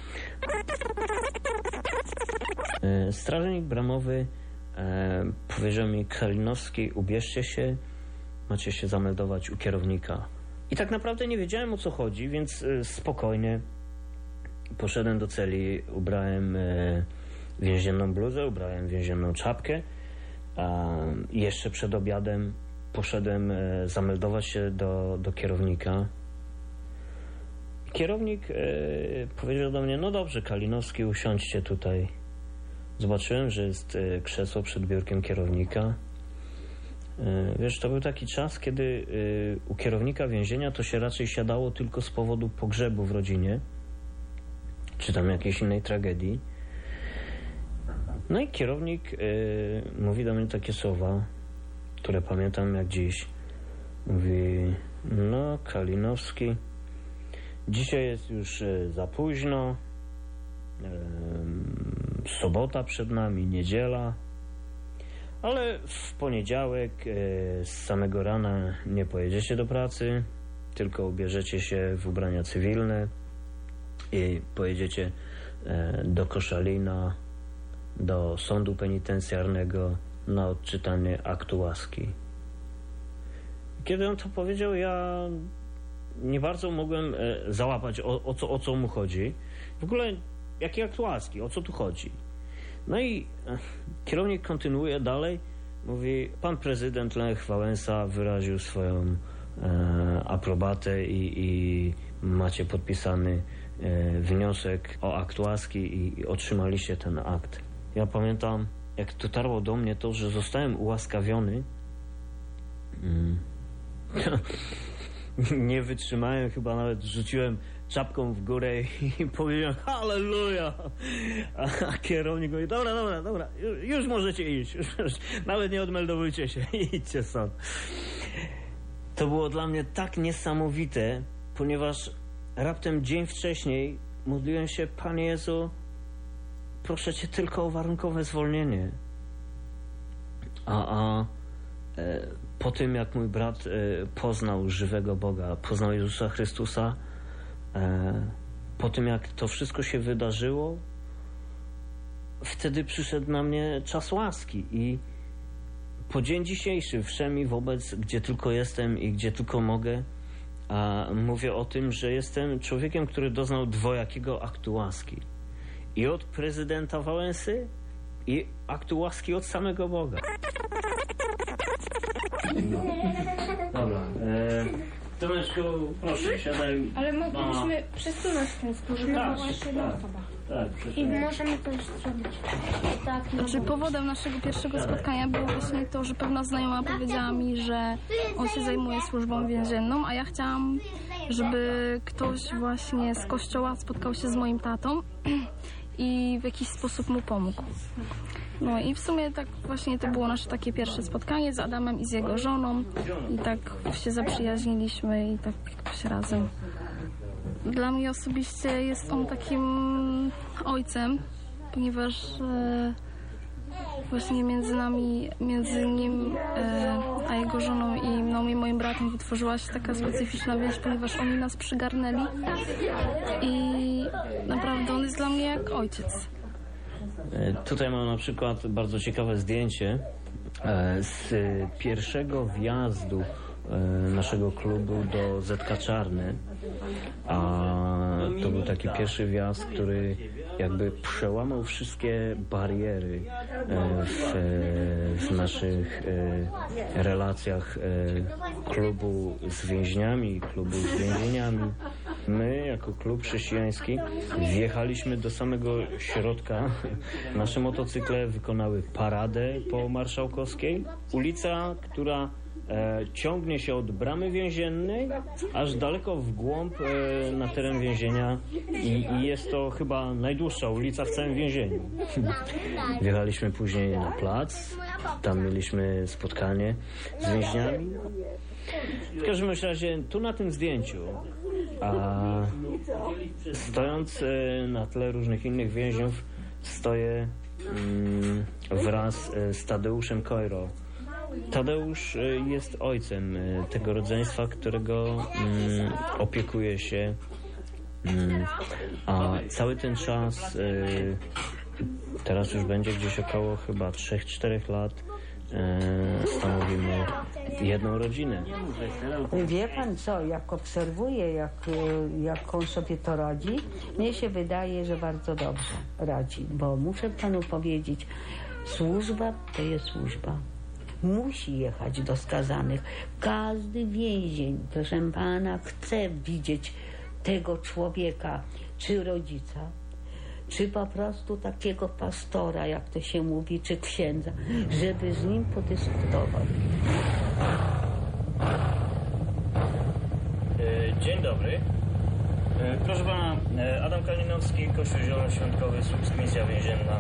E, strażnik bramowy e, powiedział mi: Kalinowski, ubierzcie się, macie się zameldować u kierownika. I tak naprawdę nie wiedziałem, o co chodzi, więc e, spokojnie poszedłem do celi, ubrałem e, więzienną bluzę, ubrałem więzienną czapkę, a jeszcze przed obiadem poszedłem e, zameldować się do, do kierownika. Kierownik e, powiedział do mnie: no dobrze, Kalinowski, usiądźcie tutaj. Zobaczyłem, że jest e, krzesło przed biurkiem kierownika. E, wiesz, to był taki czas, kiedy e, u kierownika więzienia to się raczej siadało tylko z powodu pogrzebu w rodzinie, czy tam jakiejś innej tragedii. No i kierownik e, mówi do mnie takie słowa, które pamiętam jak dziś. Mówi, no Kalinowski, dzisiaj jest już e, za późno, e, sobota przed nami, niedziela, ale w poniedziałek e, z samego rana nie pojedziecie do pracy, tylko ubierzecie się w ubrania cywilne i pojedziecie e, do Koszalina, do sądu penitencjarnego na odczytanie aktu łaski. Kiedy on to powiedział, ja nie bardzo mogłem e, załapać, o, o, co, o co mu chodzi. W ogóle, jaki akt łaski, o co tu chodzi? No i e, kierownik kontynuuje dalej, mówi, pan prezydent Lech Wałęsa wyraził swoją e, aprobatę i, i macie podpisany e, wniosek o akt łaski i, i otrzymaliście ten akt. Ja pamiętam, jak dotarło do mnie to, że zostałem ułaskawiony. Mm. Nie wytrzymałem, chyba nawet rzuciłem czapką w górę i powiedziałem halleluja, a, a kierownik mówi, dobra, dobra, dobra, już, już możecie iść, już, już, nawet nie odmeldowujcie się, idźcie stąd. To było dla mnie tak niesamowite, ponieważ raptem dzień wcześniej modliłem się, Panie Jezu, proszę Cię tylko o warunkowe zwolnienie. A, a e, po tym, jak mój brat e, poznał żywego Boga, poznał Jezusa Chrystusa, e, po tym, jak to wszystko się wydarzyło, wtedy przyszedł na mnie czas łaski i po dzień dzisiejszy wszemi wobec, gdzie tylko jestem i gdzie tylko mogę, a mówię o tym, że jestem człowiekiem, który doznał dwojakiego aktu łaski. I od prezydenta Wałęsy i aktu łaski od samego Boga. Dobra. E, Tomeczku, proszę, siadaj. Ale moglibyśmy przesunąć ten stół, żeby Tak, była jeszcze jedna tak. osoba. Tak, I możemy to już zrobić. Tak, Znaczy powodem naszego pierwszego spotkania było właśnie to, że pewna znajoma powiedziała mi, że on się zajmuje służbą więzienną, a ja chciałam, żeby ktoś właśnie z kościoła spotkał się z moim tatą i w jakiś sposób mu pomógł. No i w sumie tak właśnie to było nasze takie pierwsze spotkanie z Adamem i z jego żoną i tak się zaprzyjaźniliśmy i tak jakoś razem. Dla mnie osobiście jest on takim ojcem, ponieważ e, właśnie między nami, między nim e, a jego żoną i mną i moim bratem wytworzyła się taka specyficzna więź, ponieważ oni nas przygarnęli i naprawdę on jest dla mnie jak ojciec. Tutaj mam na przykład bardzo ciekawe zdjęcie z pierwszego wjazdu naszego klubu do Z K Czarny, a to był taki pierwszy wjazd, który jakby przełamał wszystkie bariery w, w naszych relacjach klubu z więźniami, klubu z więzieniami. My, jako klub chrześcijański, wjechaliśmy do samego środka. Nasze motocykle wykonały paradę po Marszałkowskiej. Ulica, która e, ciągnie się od bramy więziennej aż daleko w głąb e, na teren więzienia i, i jest to chyba najdłuższa ulica w całym więzieniu. Wjechaliśmy później na plac. Tam mieliśmy spotkanie z więźniami. W każdym razie tu na tym zdjęciu, a stojąc e, na tle różnych innych więźniów, stoję mm, wraz z Tadeuszem Kojro. Tadeusz e, jest ojcem e, tego rodzeństwa, którego mm, opiekuje się, mm, a cały ten czas, e, teraz już będzie gdzieś około chyba trzech czterech lat, stanowimy jedną rodzinę. Wie pan co, jak obserwuję, jak, jak on sobie to radzi, mnie się wydaje, że bardzo dobrze radzi, bo muszę panu powiedzieć, służba to jest służba. Musi jechać do skazanych. Każdy więzień, proszę pana, chce widzieć tego człowieka, czy rodzica, czy po prostu takiego pastora, jak to się mówi, czy księdza, żeby z nim podyskutował. Dzień dobry. Proszę pana, Adam Kalinowski, Kościół Zielonoświątkowy, Słupsk, Misja Więzienna.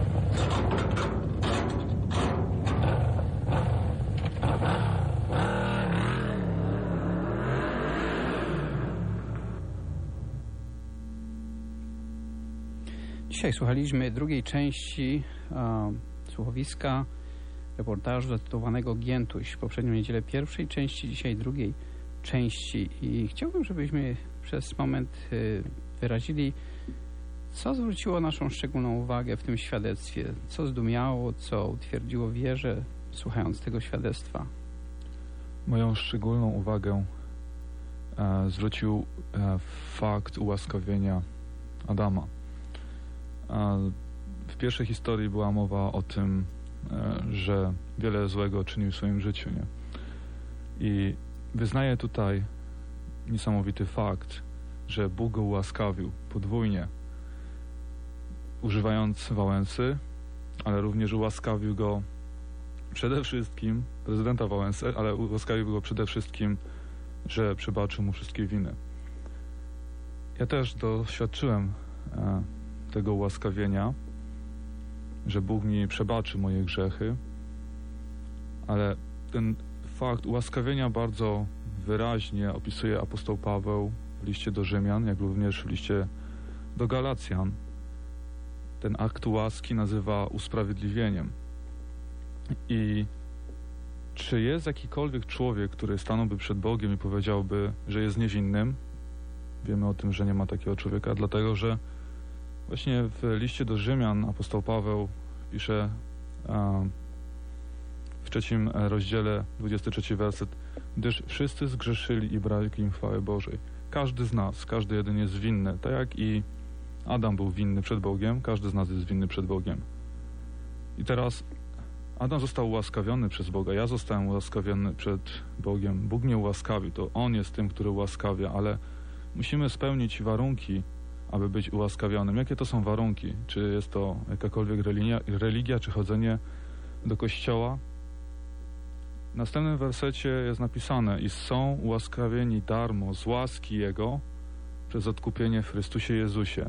Dzisiaj słuchaliśmy drugiej części e, słuchowiska reportażu zatytułowanego Giętuś. W poprzednią niedzielę pierwszej części, dzisiaj drugiej części. I chciałbym, żebyśmy przez moment e, wyrazili, co zwróciło naszą szczególną uwagę w tym świadectwie, co zdumiało, co utwierdziło wierze, słuchając tego świadectwa. Moją szczególną uwagę e, zwrócił e, fakt ułaskawienia Adama. W pierwszej historii była mowa o tym, że wiele złego czynił w swoim życiu, nie? I wyznaje tutaj niesamowity fakt, że Bóg go ułaskawił podwójnie, używając Wałęsy, ale również ułaskawił go przede wszystkim, prezydenta Wałęsy, ale ułaskawił go przede wszystkim, że przebaczył mu wszystkie winy. Ja też doświadczyłem e, tego ułaskawienia, że Bóg mi przebaczy moje grzechy, ale ten fakt ułaskawienia bardzo wyraźnie opisuje apostoł Paweł w liście do Rzymian, jak również w liście do Galacjan. Ten akt łaski nazywa usprawiedliwieniem. I czy jest jakikolwiek człowiek, który stanąłby przed Bogiem i powiedziałby, że jest niewinnym? Wiemy o tym, że nie ma takiego człowieka, dlatego że właśnie w liście do Rzymian apostoł Paweł pisze w trzecim rozdziale, dwudziesty trzeci werset, gdyż wszyscy zgrzeszyli i brak im chwały Bożej. Każdy z nas, każdy jeden jest winny, tak jak i Adam był winny przed Bogiem, każdy z nas jest winny przed Bogiem. I teraz Adam został ułaskawiony przez Boga, ja zostałem ułaskawiony przed Bogiem. Bóg mnie ułaskawił, to On jest tym, który ułaskawia, ale musimy spełnić warunki, aby być ułaskawionym. Jakie to są warunki? Czy jest to jakakolwiek religia, religia czy chodzenie do kościoła? W następnym wersecie jest napisane: i są ułaskawieni darmo z łaski Jego przez odkupienie w Chrystusie Jezusie.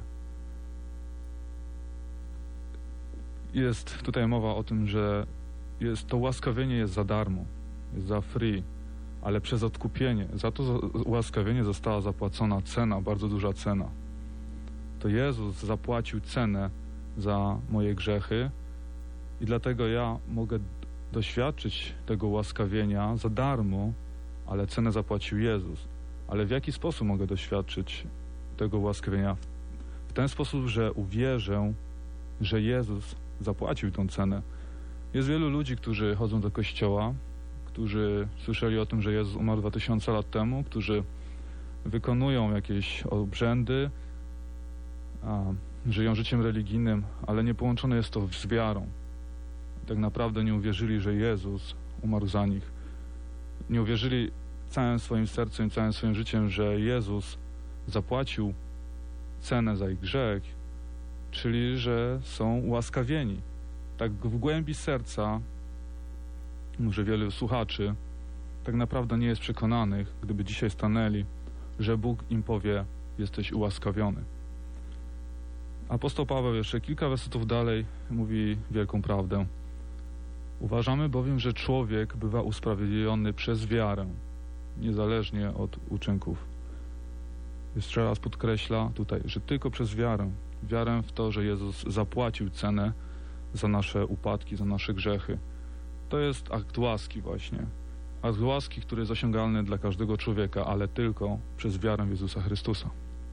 Jest tutaj mowa o tym, że jest, to ułaskawienie jest za darmo, jest za free, ale przez odkupienie, za to ułaskawienie została zapłacona cena, bardzo duża cena. To Jezus zapłacił cenę za moje grzechy i dlatego ja mogę doświadczyć tego ułaskawienia za darmo, ale cenę zapłacił Jezus. Ale w jaki sposób mogę doświadczyć tego ułaskawienia? W ten sposób, że uwierzę, że Jezus zapłacił tą cenę. Jest wielu ludzi, którzy chodzą do kościoła, którzy słyszeli o tym, że Jezus umarł dwa tysiące lat temu, którzy wykonują jakieś obrzędy, a, żyją życiem religijnym, ale nie połączone jest to z wiarą. Tak naprawdę nie uwierzyli, że Jezus umarł za nich. Nie uwierzyli całym swoim sercem, całym swoim życiem, że Jezus zapłacił cenę za ich grzech, czyli że są ułaskawieni. Tak w głębi serca, może wielu słuchaczy tak naprawdę nie jest przekonanych, gdyby dzisiaj stanęli, że Bóg im powie: jesteś ułaskawiony. Apostoł Paweł jeszcze kilka wersetów dalej mówi wielką prawdę. Uważamy bowiem, że człowiek bywa usprawiedliwiony przez wiarę, niezależnie od uczynków. Jeszcze raz podkreśla tutaj, że tylko przez wiarę. Wiarę w to, że Jezus zapłacił cenę za nasze upadki, za nasze grzechy. To jest akt łaski właśnie. Akt łaski, który jest osiągalny dla każdego człowieka, ale tylko przez wiarę w Jezusa Chrystusa.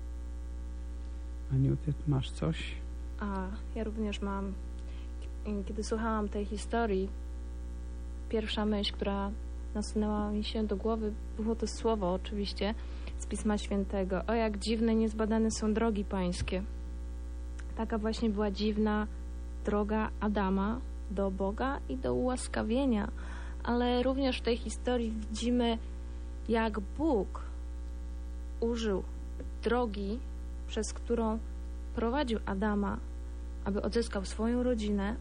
Aniu, ty masz coś? A ja również mam. Kiedy słuchałam tej historii, pierwsza myśl, która nasunęła mi się do głowy, było to słowo oczywiście z Pisma Świętego. O, jak dziwne, niezbadane są drogi pańskie. Taka właśnie była dziwna droga Adama do Boga i do ułaskawienia. Ale również w tej historii widzimy, jak Bóg użył drogi, przez którą prowadził Adama aby odzyskał swoją rodzinę,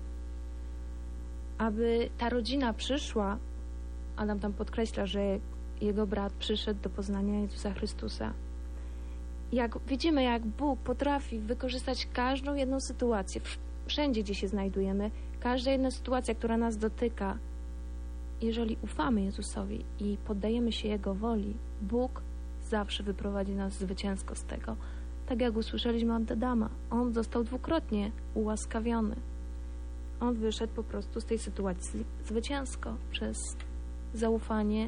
aby ta rodzina przyszła, Adam tam podkreśla, że jego brat przyszedł do poznania Jezusa Chrystusa. Jak widzimy, jak Bóg potrafi wykorzystać każdą jedną sytuację, wszędzie, gdzie się znajdujemy, każda jedna sytuacja, która nas dotyka, jeżeli ufamy Jezusowi i poddajemy się Jego woli, Bóg zawsze wyprowadzi nas zwycięsko z tego. Tak jak usłyszeliśmy od Adama, on został dwukrotnie ułaskawiony. On wyszedł po prostu z tej sytuacji zwycięsko przez zaufanie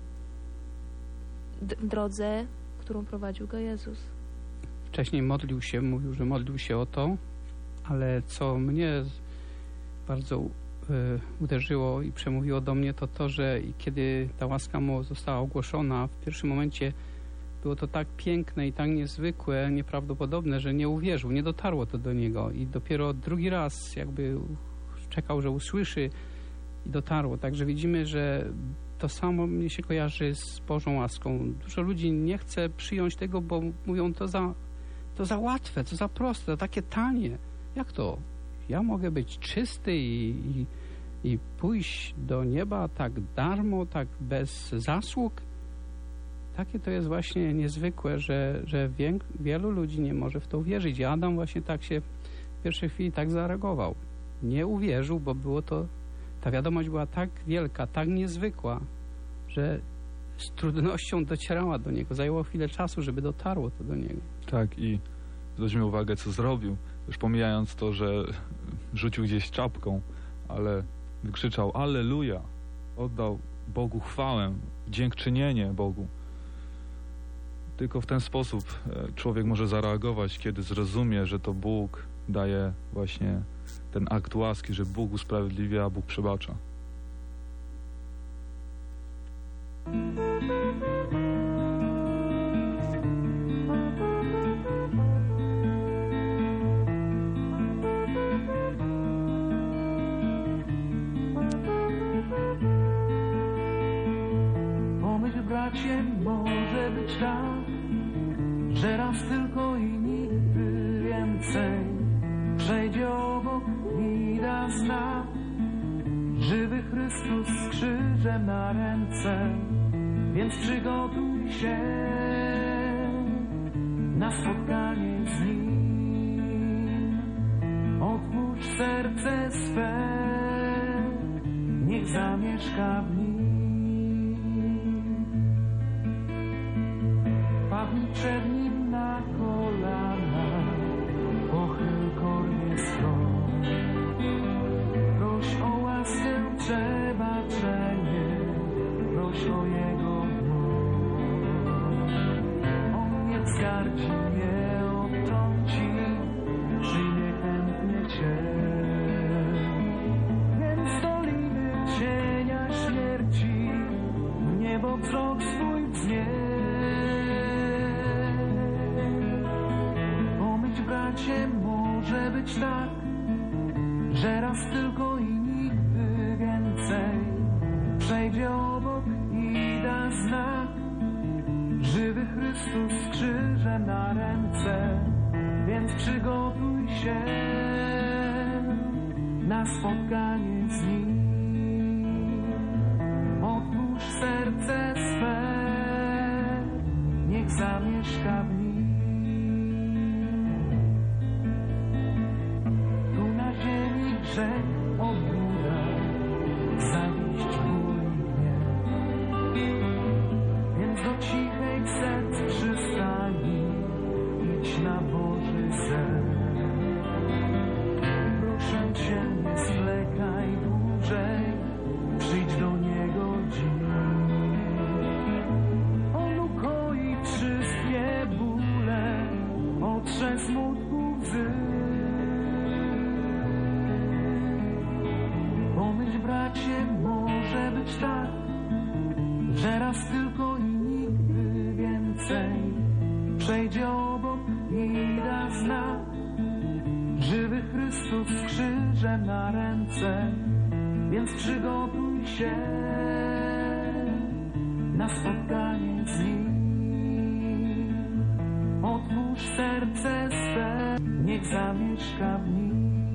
w drodze, którą prowadził go Jezus. Wcześniej modlił się, mówił, że modlił się o to, ale co mnie bardzo y, uderzyło i przemówiło do mnie, to to, że kiedy ta łaska mu została ogłoszona, w pierwszym momencie było to tak piękne i tak niezwykłe, nieprawdopodobne, że nie uwierzył, nie dotarło to do niego i dopiero drugi raz jakby czekał, że usłyszy i dotarło. Także widzimy, że to samo mnie się kojarzy z Bożą łaską. Dużo ludzi nie chce przyjąć tego, bo mówią, to za, to za łatwe, to za proste, to takie tanie. Jak to? Ja mogę być czysty i, i, i pójść do nieba tak darmo, tak bez zasług? Takie to jest właśnie niezwykłe, że, że wiek, wielu ludzi nie może w to uwierzyć. I Adam właśnie tak się w pierwszej chwili tak zareagował. Nie uwierzył, bo było to, ta wiadomość była tak wielka, tak niezwykła, że z trudnością docierała do niego. Zajęło chwilę czasu, żeby dotarło to do niego. Tak, i zwróćmy uwagę, co zrobił. Już pomijając to, że rzucił gdzieś czapką, ale wykrzyczał Alleluja, oddał Bogu chwałę, dziękczynienie Bogu. Tylko w ten sposób człowiek może zareagować, kiedy zrozumie, że to Bóg daje właśnie ten akt łaski, że Bóg usprawiedliwia, a Bóg przebacza. Pomyśl, bracie, może być tak, że raz tylko i nigdy więcej przejdzie obok i da znak. Żywy Chrystus z krzyżem na ręce, więc przygotuj się na spotkanie z Nim. Otwórz serce swe, niech zamieszka w nim. Padnij przed Nim na kolana, pochyl kornie swą. Proś o łaskę, przebaczenie, proś o Jego moc. On nie wzgardzi, nie odtrąci, przyjmie chętnie Cię. Więc z doliny cienia śmierci w niebo wzrok swój wznieś. Pomyśl, bracie, może być tak, że raz tylko i nigdy więcej przejdzie obok i da znak. Żywy Chrystus z krzyżem na ręce, więc przygotuj się na spotkanie z Nim. Otwórz serce swe, niech zamieszka w nim. Tu na ziemi grzech, obłuda, zawiść, ból i gniew. Więc do cichej serc przystani, idź na Boży sen. Proszę Cię, nie zwlekaj dłużej, przyjdź do Niego dziś. On ukoi wszystkie bóle, otrze smutku łzy. Pomyśl, bracie, może być tak, że raz tylko i nigdy więcej przejdzie obok i da znak. Żywy Chrystus z krzyżem na ręce, więc przygotuj się na spotkanie z Nim. Otwórz serce swe, niech zamieszka w nim.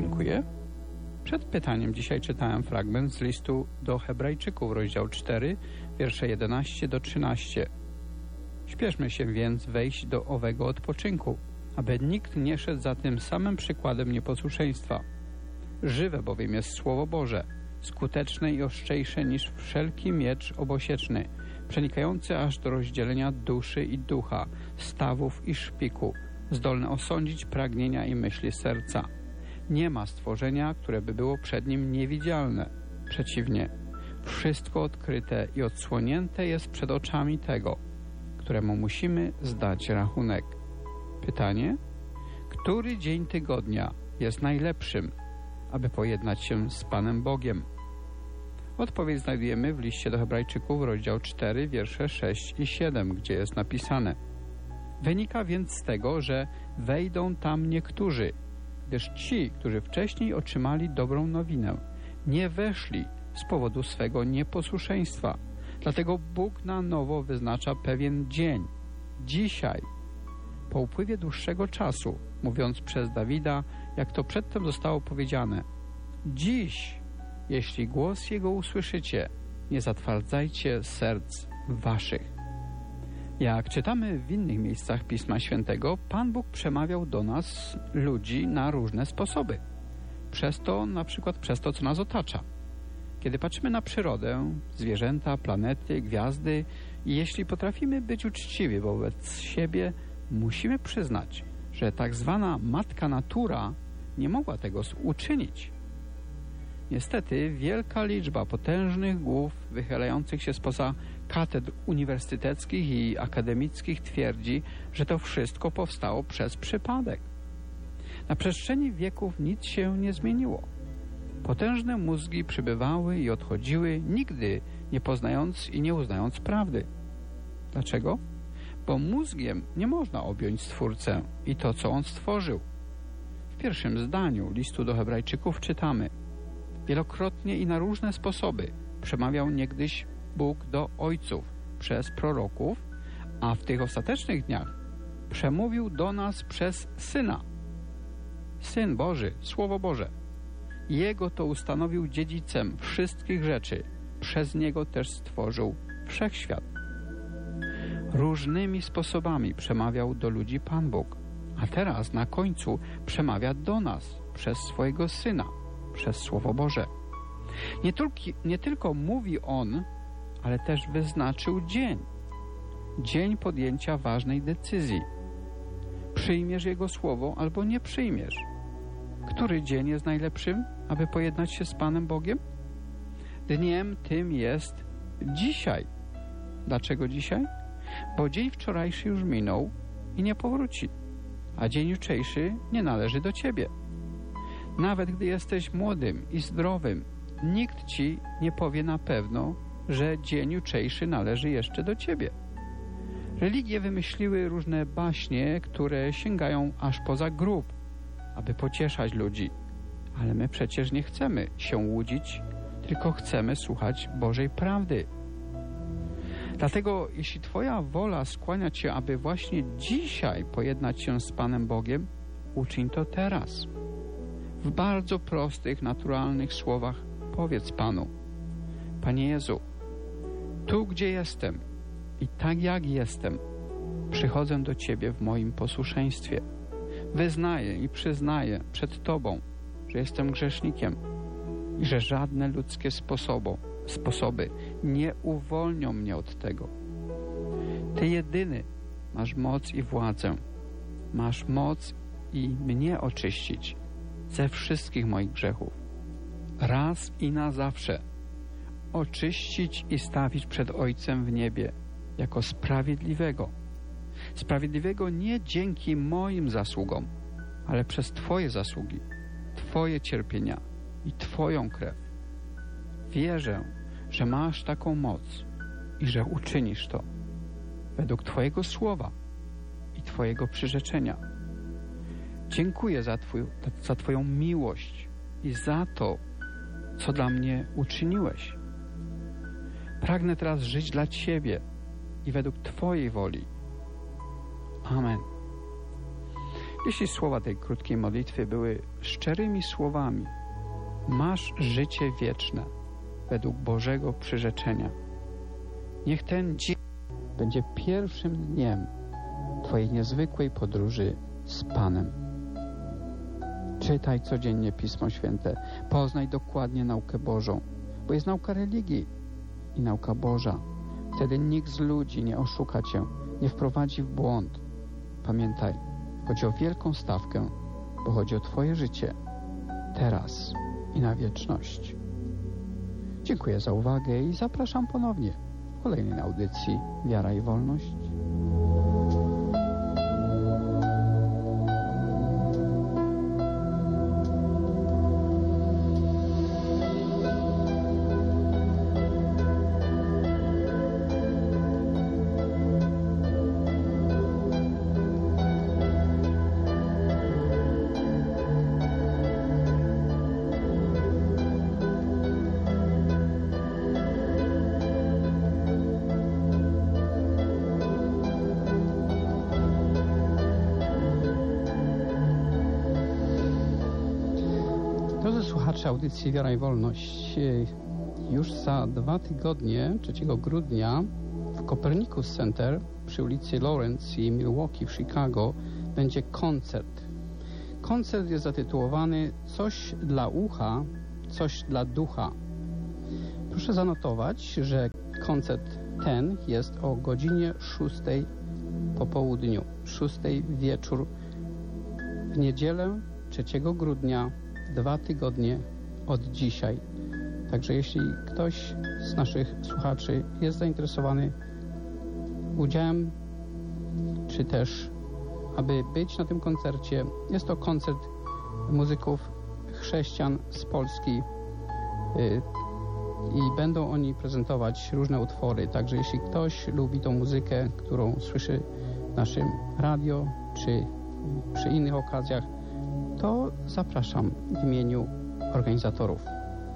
Dziękuję. Przed pytaniem dzisiaj czytałem fragment z listu do Hebrajczyków, rozdział cztery, wiersze jedenaście do trzynaście. Śpieszmy się więc wejść do owego odpoczynku, aby nikt nie szedł za tym samym przykładem nieposłuszeństwa. Żywe bowiem jest Słowo Boże, skuteczne i ostrzejsze niż wszelki miecz obosieczny, przenikający aż do rozdzielenia duszy i ducha, stawów i szpiku, zdolny osądzić pragnienia i myśli serca. Nie ma stworzenia, które by było przed nim niewidzialne. Przeciwnie, wszystko odkryte i odsłonięte jest przed oczami tego, któremu musimy zdać rachunek. Pytanie: który dzień tygodnia jest najlepszym, aby pojednać się z Panem Bogiem? Odpowiedź znajdujemy w liście do Hebrajczyków, rozdział cztery, wiersze sześć i siedem, gdzie jest napisane: wynika więc z tego, że wejdą tam niektórzy, gdyż ci, którzy wcześniej otrzymali dobrą nowinę, nie weszli z powodu swego nieposłuszeństwa. Dlatego Bóg na nowo wyznacza pewien dzień, dzisiaj, po upływie dłuższego czasu, mówiąc przez Dawida, jak to przedtem zostało powiedziane: dziś, jeśli głos Jego usłyszycie, nie zatwardzajcie serc waszych. Jak czytamy w innych miejscach Pisma Świętego, Pan Bóg przemawiał do nas, ludzi, na różne sposoby. Przez to, na przykład przez to, co nas otacza. Kiedy patrzymy na przyrodę, zwierzęta, planety, gwiazdy i jeśli potrafimy być uczciwi wobec siebie, musimy przyznać, że tak zwana matka natura nie mogła tego uczynić. Niestety wielka liczba potężnych głów wychylających się spoza katedr uniwersyteckich i akademickich twierdzi, że to wszystko powstało przez przypadek. Na przestrzeni wieków nic się nie zmieniło. Potężne mózgi przybywały i odchodziły, nigdy nie poznając i nie uznając prawdy. Dlaczego? Bo mózgiem nie można objąć Stwórcę i to, co On stworzył. W pierwszym zdaniu listu do Hebrajczyków czytamy: wielokrotnie i na różne sposoby przemawiał niegdyś Bóg do ojców przez proroków, a w tych ostatecznych dniach przemówił do nas przez Syna. Syn Boży, Słowo Boże. Jego to ustanowił dziedzicem wszystkich rzeczy. Przez Niego też stworzył wszechświat. Różnymi sposobami przemawiał do ludzi Pan Bóg, a teraz na końcu przemawia do nas przez swojego Syna, przez Słowo Boże. Nie tylko, nie tylko mówi On, ale też wyznaczył dzień. Dzień podjęcia ważnej decyzji. Przyjmiesz Jego Słowo albo nie przyjmiesz. Który dzień jest najlepszym, aby pojednać się z Panem Bogiem? Dniem tym jest dzisiaj. Dlaczego dzisiaj? Bo dzień wczorajszy już minął i nie powróci, a dzień jutrzejszy nie należy do Ciebie. Nawet gdy jesteś młodym i zdrowym, nikt Ci nie powie na pewno, że dzień jutrzejszy należy jeszcze do Ciebie. Religie wymyśliły różne baśnie, które sięgają aż poza grób, aby pocieszać ludzi. Ale my przecież nie chcemy się łudzić, tylko chcemy słuchać Bożej prawdy. Dlatego, jeśli Twoja wola skłania Cię, aby właśnie dzisiaj pojednać się z Panem Bogiem, uczyń to teraz. W bardzo prostych, naturalnych słowach powiedz Panu: Panie Jezu, tu gdzie jestem i tak jak jestem, przychodzę do Ciebie w moim posłuszeństwie. Wyznaję i przyznaję przed Tobą, że jestem grzesznikiem i że żadne ludzkie sposoby, sposoby nie uwolnią mnie od tego. Ty jedyny masz moc i władzę. Masz moc i mnie oczyścić ze wszystkich moich grzechów. Raz i na zawsze oczyścić i stawić przed Ojcem w niebie jako sprawiedliwego. Sprawiedliwego nie dzięki moim zasługom, ale przez Twoje zasługi, Twoje cierpienia i Twoją krew. Wierzę, że masz taką moc i że uczynisz to według Twojego słowa i Twojego przyrzeczenia. Dziękuję za, twój, za Twoją miłość i za to, co dla mnie uczyniłeś. Pragnę teraz żyć dla Ciebie i według Twojej woli. Amen. Jeśli słowa tej krótkiej modlitwy były szczerymi słowami, masz życie wieczne według Bożego przyrzeczenia. Niech ten dzień będzie pierwszym dniem Twojej niezwykłej podróży z Panem. Czytaj codziennie Pismo Święte, poznaj dokładnie naukę Bożą, bo jest nauka religii i nauka Boża. Wtedy nikt z ludzi nie oszuka Cię, nie wprowadzi w błąd. Pamiętaj, chodzi o wielką stawkę, bo chodzi o Twoje życie, teraz i na wieczność. Dziękuję za uwagę i zapraszam ponownie w kolejnej audycji Wiara i Wolność. Audycji Wiara i Wolność. Już za dwa tygodnie, trzeciego grudnia w Copernicus Center przy ulicy Lawrence i Milwaukee w Chicago będzie koncert. Koncert jest zatytułowany Coś dla ucha, coś dla ducha. Proszę zanotować, że koncert ten jest o godzinie szóstej po południu, szóstej wieczór w niedzielę trzeciego grudnia, dwa tygodnie od dzisiaj. Także jeśli ktoś z naszych słuchaczy jest zainteresowany udziałem, czy też aby być na tym koncercie, jest to koncert muzyków chrześcijan z Polski yy, i będą oni prezentować różne utwory. Także jeśli ktoś lubi tą muzykę, którą słyszy w naszym radio, czy przy innych okazjach, to zapraszam w imieniu organizatorów.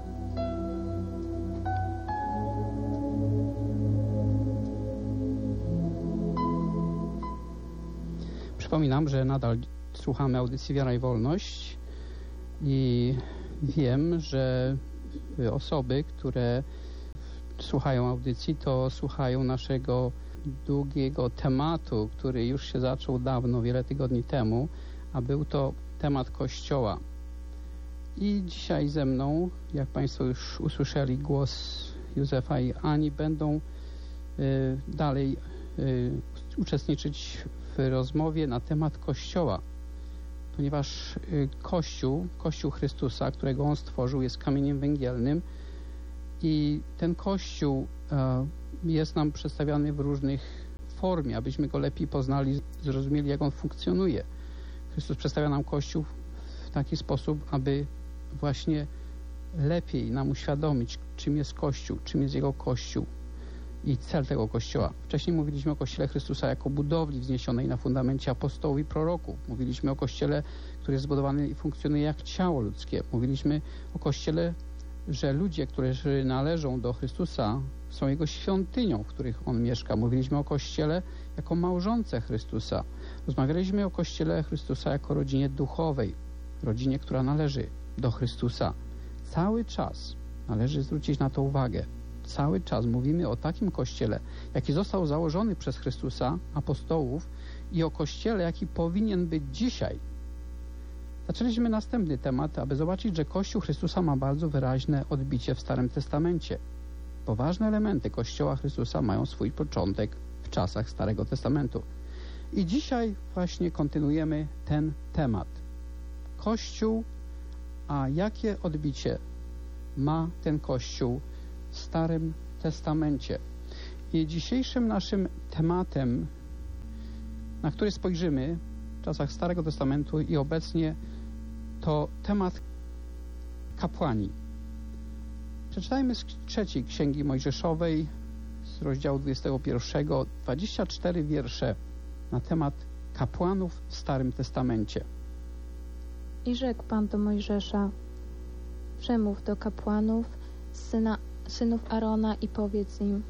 Przypominam, że nadal słuchamy audycji Wiara i Wolność i wiem, że osoby, które słuchają audycji, to słuchają naszego długiego tematu, który już się zaczął dawno, wiele tygodni temu, a był to temat Kościoła. I dzisiaj ze mną, jak Państwo już usłyszeli głos Józefa i Ani, będą y, dalej y, uczestniczyć w rozmowie na temat Kościoła. Ponieważ y, Kościół, Kościół Chrystusa, którego On stworzył, jest kamieniem węgielnym i ten Kościół y, jest nam przedstawiany w różnych formie, abyśmy go lepiej poznali, zrozumieli, jak on funkcjonuje. Chrystus przedstawia nam Kościół w taki sposób, aby właśnie lepiej nam uświadomić, czym jest Kościół, czym jest Jego Kościół i cel tego Kościoła. Wcześniej mówiliśmy o Kościele Chrystusa jako budowli wzniesionej na fundamencie apostołów i proroków. Mówiliśmy o Kościele, który jest zbudowany i funkcjonuje jak ciało ludzkie. Mówiliśmy o Kościele, że ludzie, którzy należą do Chrystusa, są Jego świątynią, w których On mieszka. Mówiliśmy o Kościele jako małżonce Chrystusa. Rozmawialiśmy o Kościele Chrystusa jako rodzinie duchowej, rodzinie, która należy do Chrystusa. Cały czas należy zwrócić na to uwagę. Cały czas mówimy o takim Kościele, jaki został założony przez Chrystusa, apostołów i o Kościele, jaki powinien być dzisiaj. Zaczęliśmy następny temat, aby zobaczyć, że Kościół Chrystusa ma bardzo wyraźne odbicie w Starym Testamencie. Poważne elementy Kościoła Chrystusa mają swój początek w czasach Starego Testamentu. I dzisiaj właśnie kontynuujemy ten temat. Kościół, a jakie odbicie ma ten Kościół w Starym Testamencie? I dzisiejszym naszym tematem, na który spojrzymy w czasach Starego Testamentu i obecnie, to temat kapłani. Przeczytajmy z trzeciej Księgi Mojżeszowej, z rozdziału dwudziestego pierwszego, dwadzieścia cztery wiersze na temat kapłanów w Starym Testamencie. I rzekł Pan do Mojżesza: przemów do kapłanów, syna, synów Arona i powiedz im: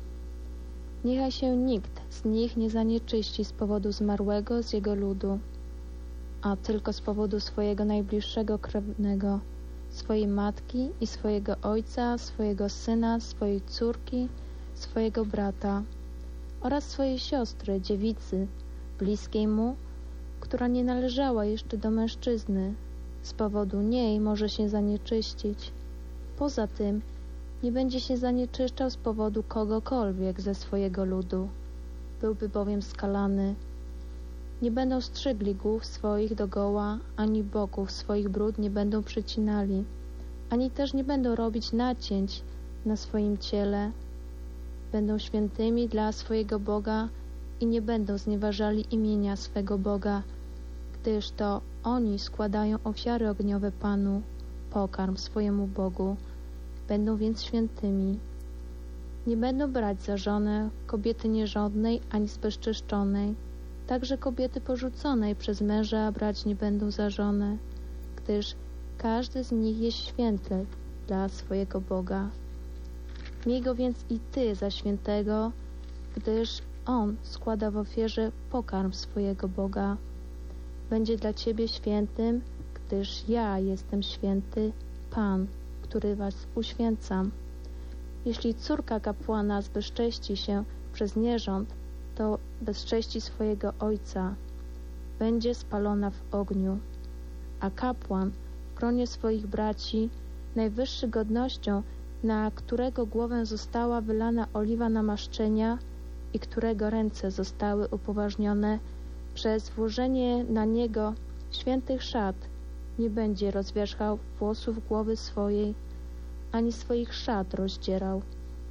niechaj się nikt z nich nie zanieczyści z powodu zmarłego z jego ludu. a tylko z powodu swojego najbliższego krewnego, swojej matki i swojego ojca, swojego syna, swojej córki, swojego brata oraz swojej siostry, dziewicy, bliskiej mu, która nie należała jeszcze do mężczyzny. Z powodu niej może się zanieczyścić. Poza tym nie będzie się zanieczyszczał z powodu kogokolwiek ze swojego ludu. Byłby bowiem skalany. Nie będą strzygli głów swoich dogoła, ani boków swoich brud nie będą przecinali, ani też nie będą robić nacięć na swoim ciele. Będą świętymi dla swojego Boga i nie będą znieważali imienia swego Boga, gdyż to oni składają ofiary ogniowe Panu, pokarm swojemu Bogu. Będą więc świętymi. Nie będą brać za żonę kobiety nierządnej ani zbezczeszczonej. Także kobiety porzuconej przez męża brać nie będą za żonę, gdyż każdy z nich jest święty dla swojego Boga. Miej go więc i ty za świętego, gdyż on składa w ofierze pokarm swojego Boga. Będzie dla ciebie świętym, gdyż ja jestem święty, Pan, który was uświęcam. Jeśli córka kapłana zbezcześci się przez nierząd, to bezcześci swojego ojca. Będzie spalona w ogniu. A kapłan w gronie swoich braci, najwyższy godnością, na którego głowę została wylana oliwa namaszczenia i którego ręce zostały upoważnione przez włożenie na niego świętych szat, nie będzie rozwierzchał włosów głowy swojej, ani swoich szat rozdzierał.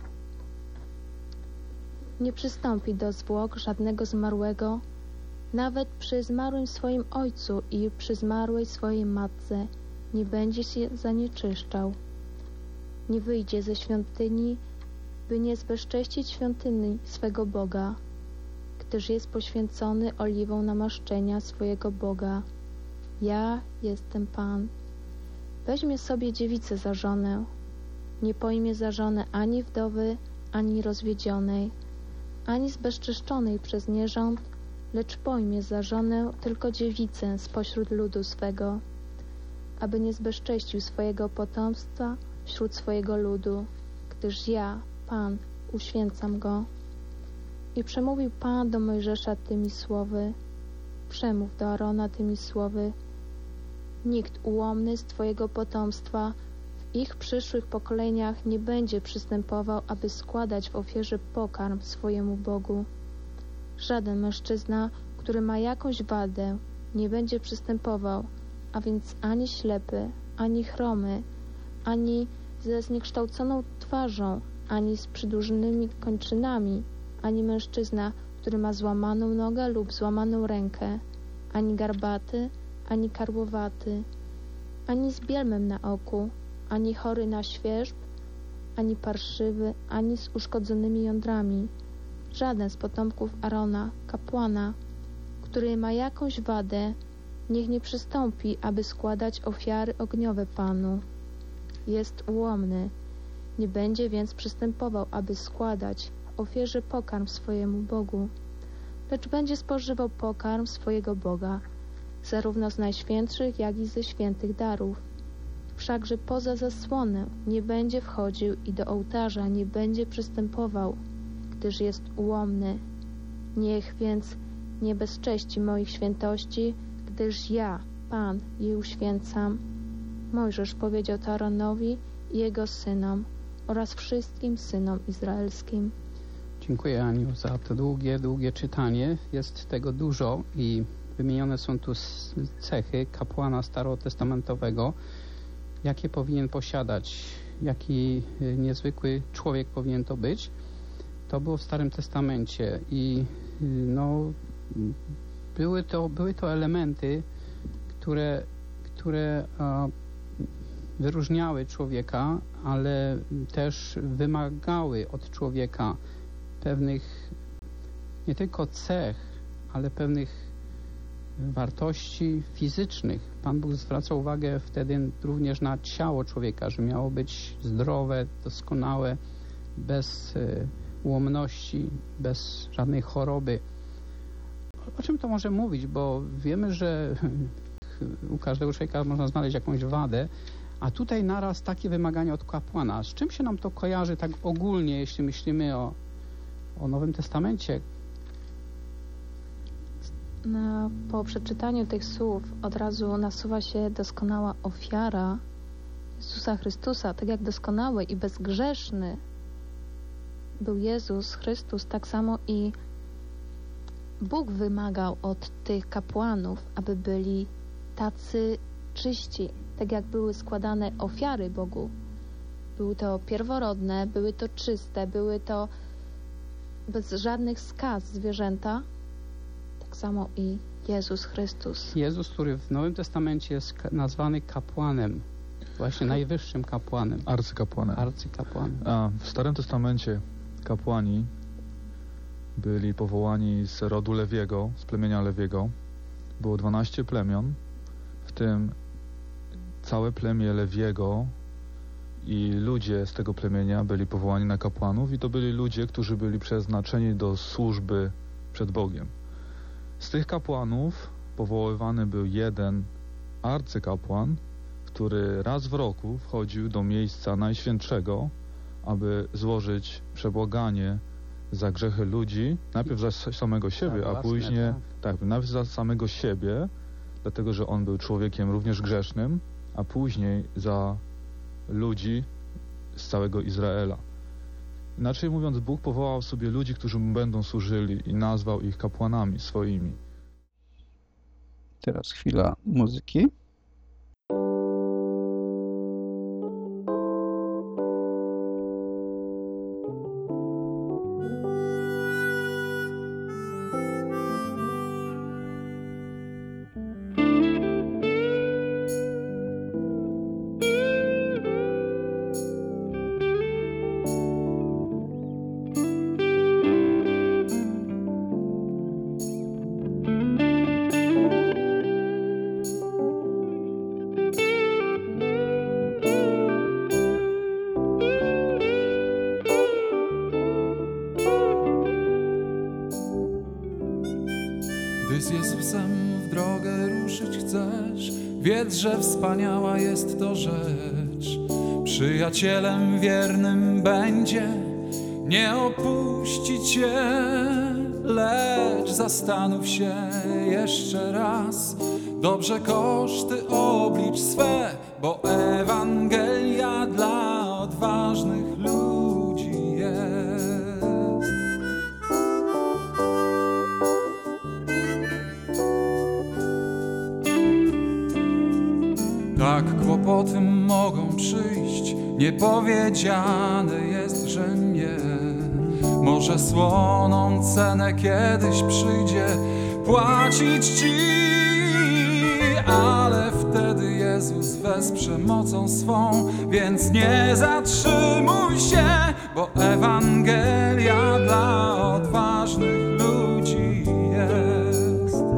Nie przystąpi do zwłok żadnego zmarłego, nawet przy zmarłym swoim ojcu i przy zmarłej swojej matce nie będzie się zanieczyszczał. Nie wyjdzie ze świątyni, by nie zbezcześcić świątyni swego Boga, gdyż jest poświęcony oliwą namaszczenia swojego Boga. Ja jestem Pan. Weźmie sobie dziewicę za żonę. Nie pojmie za żonę ani wdowy, ani rozwiedzionej, ani zbezczeszczonej przez nierząd, lecz pojmie za żonę tylko dziewicę spośród ludu swego, aby nie zbezcześcił swojego potomstwa wśród swojego ludu, gdyż ja, Pan, uświęcam go. I przemówił Pan do Mojżesza tymi słowy: przemów do Arona tymi słowy: nikt ułomny z twojego potomstwa w ich przyszłych pokoleniach nie będzie przystępował, aby składać w ofierze pokarm swojemu Bogu. Żaden mężczyzna, który ma jakąś wadę, nie będzie przystępował, a więc ani ślepy, ani chromy, ani ze zniekształconą twarzą, ani z przydłużonymi kończynami, ani mężczyzna, który ma złamaną nogę lub złamaną rękę, ani garbaty, ani karłowaty, ani z bielmem na oku, ani chory na świerzb, ani parszywy, ani z uszkodzonymi jądrami. Żaden z potomków Arona, kapłana, który ma jakąś wadę, niech nie przystąpi, aby składać ofiary ogniowe Panu. Jest ułomny, nie będzie więc przystępował, aby składać w ofierze pokarm swojemu Bogu, lecz będzie spożywał pokarm swojego Boga, zarówno z najświętszych, jak i ze świętych darów. Wszakże poza zasłonę nie będzie wchodził i do ołtarza nie będzie przystępował, gdyż jest ułomny. Niech więc nie bezcześci moich świętości, gdyż ja, Pan, je uświęcam. Mojżesz powiedział to Aaronowi i jego synom oraz wszystkim synom izraelskim. Dziękuję, Aniu, za to długie, długie czytanie. Jest tego dużo i wymienione są tu cechy kapłana starotestamentowego, jakie powinien posiadać, jaki niezwykły człowiek powinien to być. To było w Starym Testamencie i no, były to, były to elementy, które, które a, wyróżniały człowieka, ale też wymagały od człowieka pewnych nie tylko cech, ale pewnych wartości fizycznych. Pan Bóg zwraca uwagę wtedy również na ciało człowieka, że miało być zdrowe, doskonałe, bez ułomności, bez żadnej choroby. o czym to może mówić? Bo wiemy, że u każdego człowieka można znaleźć jakąś wadę, a tutaj naraz takie wymagania od kapłana. Z czym się nam to kojarzy tak ogólnie, jeśli myślimy o, o Nowym Testamencie? No, po przeczytaniu tych słów od razu nasuwa się doskonała ofiara Jezusa Chrystusa. Tak jak doskonały i bezgrzeszny był Jezus Chrystus, tak samo i Bóg wymagał od tych kapłanów, aby byli tacy czyści, tak jak były składane ofiary Bogu. Były to pierworodne, były to czyste, były to bez żadnych skaz zwierzęta. Tak samo i Jezus Chrystus. Jezus, który w Nowym Testamencie jest nazwany kapłanem, właśnie najwyższym kapłanem. Arcykapłanem. Arcykapłanem. A w Starym Testamencie kapłani byli powołani z rodu Lewiego, z plemienia Lewiego. Było dwanaście plemion, w tym całe plemię Lewiego i ludzie z tego plemienia byli powołani na kapłanów i to byli ludzie, którzy byli przeznaczeni do służby przed Bogiem. Z tych kapłanów powoływany był jeden arcykapłan, który raz w roku wchodził do miejsca najświętszego, aby złożyć przebłaganie za grzechy ludzi, najpierw za samego siebie, tak, a własne, później, tak. tak, najpierw za samego siebie, dlatego że on był człowiekiem również grzesznym, a później za ludzi z całego Izraela. Inaczej mówiąc, Bóg powołał sobie ludzi, którzy mu będą służyli i nazwał ich kapłanami swoimi. Teraz chwila muzyki. Gdy z Jezusem w drogę ruszyć chcesz, wiedz, że wspaniała jest to rzecz. Przyjacielem wiernym będzie, nie opuści cię, lecz zastanów się jeszcze raz. Dobrze koszty oblicz swe, bo Ewangelia dla odważnych ludzi jest. Tak kłopoty mogą przyjść, niepowiedziane jest, że nie. Może słoną cenę kiedyś przyjdzie płacić ci, ale wtedy Jezus wesprze mocą swą, więc nie zatrzymuj się, bo Ewangelia dla odważnych ludzi jest.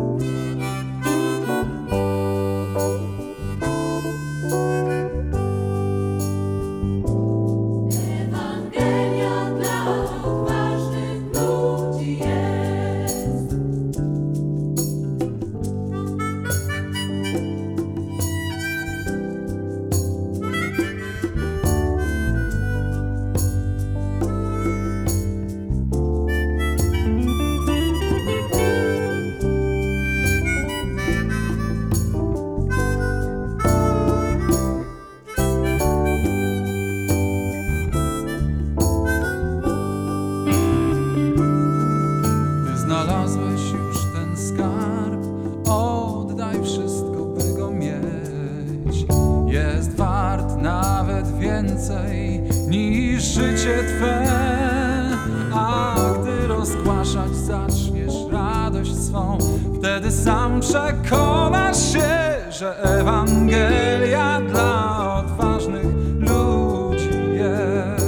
Znalazłeś już ten skarb, oddaj wszystko, by go mieć. Jest wart nawet więcej niż życie Twe. A gdy rozgłaszać zaczniesz radość swą, wtedy sam przekonasz się, że Ewangelia dla odważnych ludzi jest.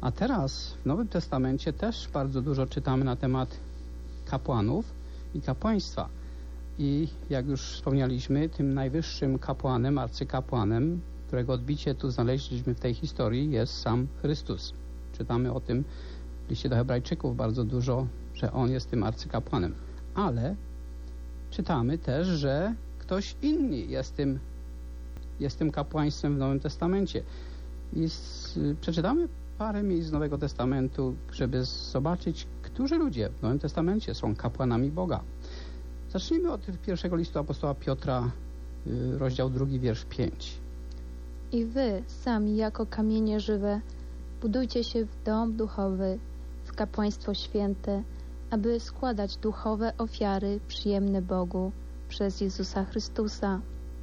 A teraz w Nowym Testamencie też bardzo dużo czytamy na temat kapłanów i kapłaństwa. I jak już wspomnieliśmy, tym najwyższym kapłanem, arcykapłanem, którego odbicie tu znaleźliśmy w tej historii, jest sam Chrystus. Czytamy o tym w liście do Hebrajczyków bardzo dużo, że On jest tym arcykapłanem. Ale czytamy też, że ktoś inny jest tym, jest tym kapłaństwem w Nowym Testamencie. I z, przeczytamy parę miejsc z Nowego Testamentu, żeby zobaczyć, którzy ludzie w Nowym Testamencie są kapłanami Boga. Zacznijmy od pierwszego listu apostoła Piotra, rozdział drugi, wiersz pięć. I wy sami jako kamienie żywe budujcie się w dom duchowy, w kapłaństwo święte, aby składać duchowe ofiary przyjemne Bogu przez Jezusa Chrystusa.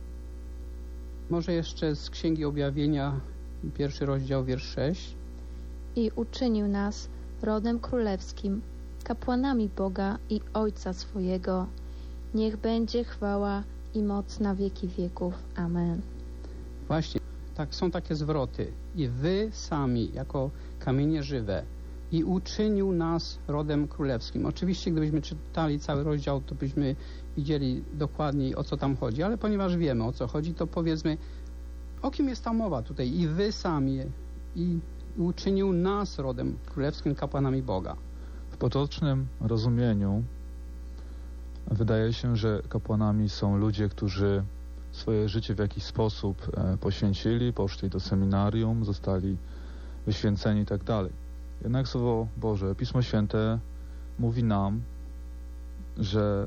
Może jeszcze z Księgi Objawienia, pierwszy rozdział, wiersz sześć. I uczynił nas rodem królewskim, kapłanami Boga i Ojca swojego. Niech będzie chwała i moc na wieki wieków. Amen. Właśnie, tak, są takie zwroty. I wy sami, jako kamienie żywe, i uczynił nas rodem królewskim. Oczywiście, gdybyśmy czytali cały rozdział, to byśmy widzieli dokładniej, o co tam chodzi, ale ponieważ wiemy, o co chodzi, to powiedzmy, o kim jest ta mowa tutaj? I wy sami, i uczynił nas rodem królewskim, kapłanami Boga. W potocznym rozumieniu wydaje się, że kapłanami są ludzie, którzy swoje życie w jakiś sposób e, poświęcili, poszli do seminarium, zostali wyświęceni i tak dalej. Jednak Słowo Boże, Pismo Święte mówi nam, że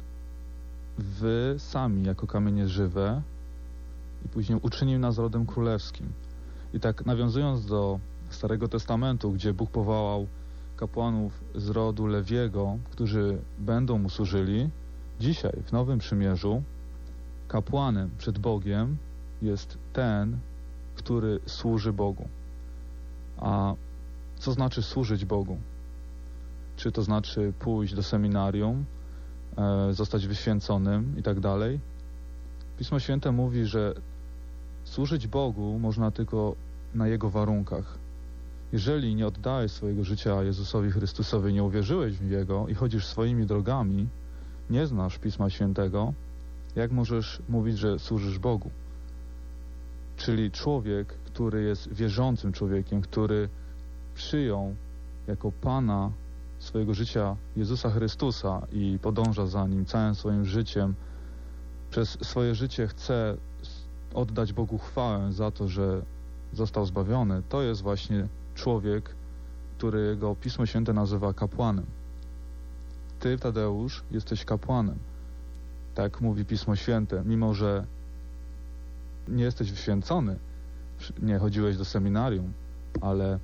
wy sami jako kamienie żywe i później uczynił nas rodem królewskim. I tak nawiązując do Starego Testamentu, gdzie Bóg powołał kapłanów z rodu Lewiego, którzy będą mu służyli, dzisiaj w Nowym Przymierzu kapłanem przed Bogiem jest ten, który służy Bogu. A co znaczy służyć Bogu? Czy to znaczy pójść do seminarium, e, zostać wyświęconym i tak dalej? Pismo Święte mówi, że służyć Bogu można tylko na Jego warunkach. Jeżeli nie oddałeś swojego życia Jezusowi Chrystusowi, nie uwierzyłeś w Jego i chodzisz swoimi drogami, nie znasz Pisma Świętego, jak możesz mówić, że służysz Bogu? Czyli człowiek, który jest wierzącym człowiekiem, który przyjął jako Pana swojego życia Jezusa Chrystusa i podąża za Nim całym swoim życiem, przez swoje życie chce oddać Bogu chwałę za to, że został zbawiony, to jest właśnie człowiek, którego Pismo Święte nazywa kapłanem. Ty, Tadeusz, jesteś kapłanem. Tak mówi Pismo Święte, mimo że nie jesteś wyświęcony, nie chodziłeś do seminarium, ale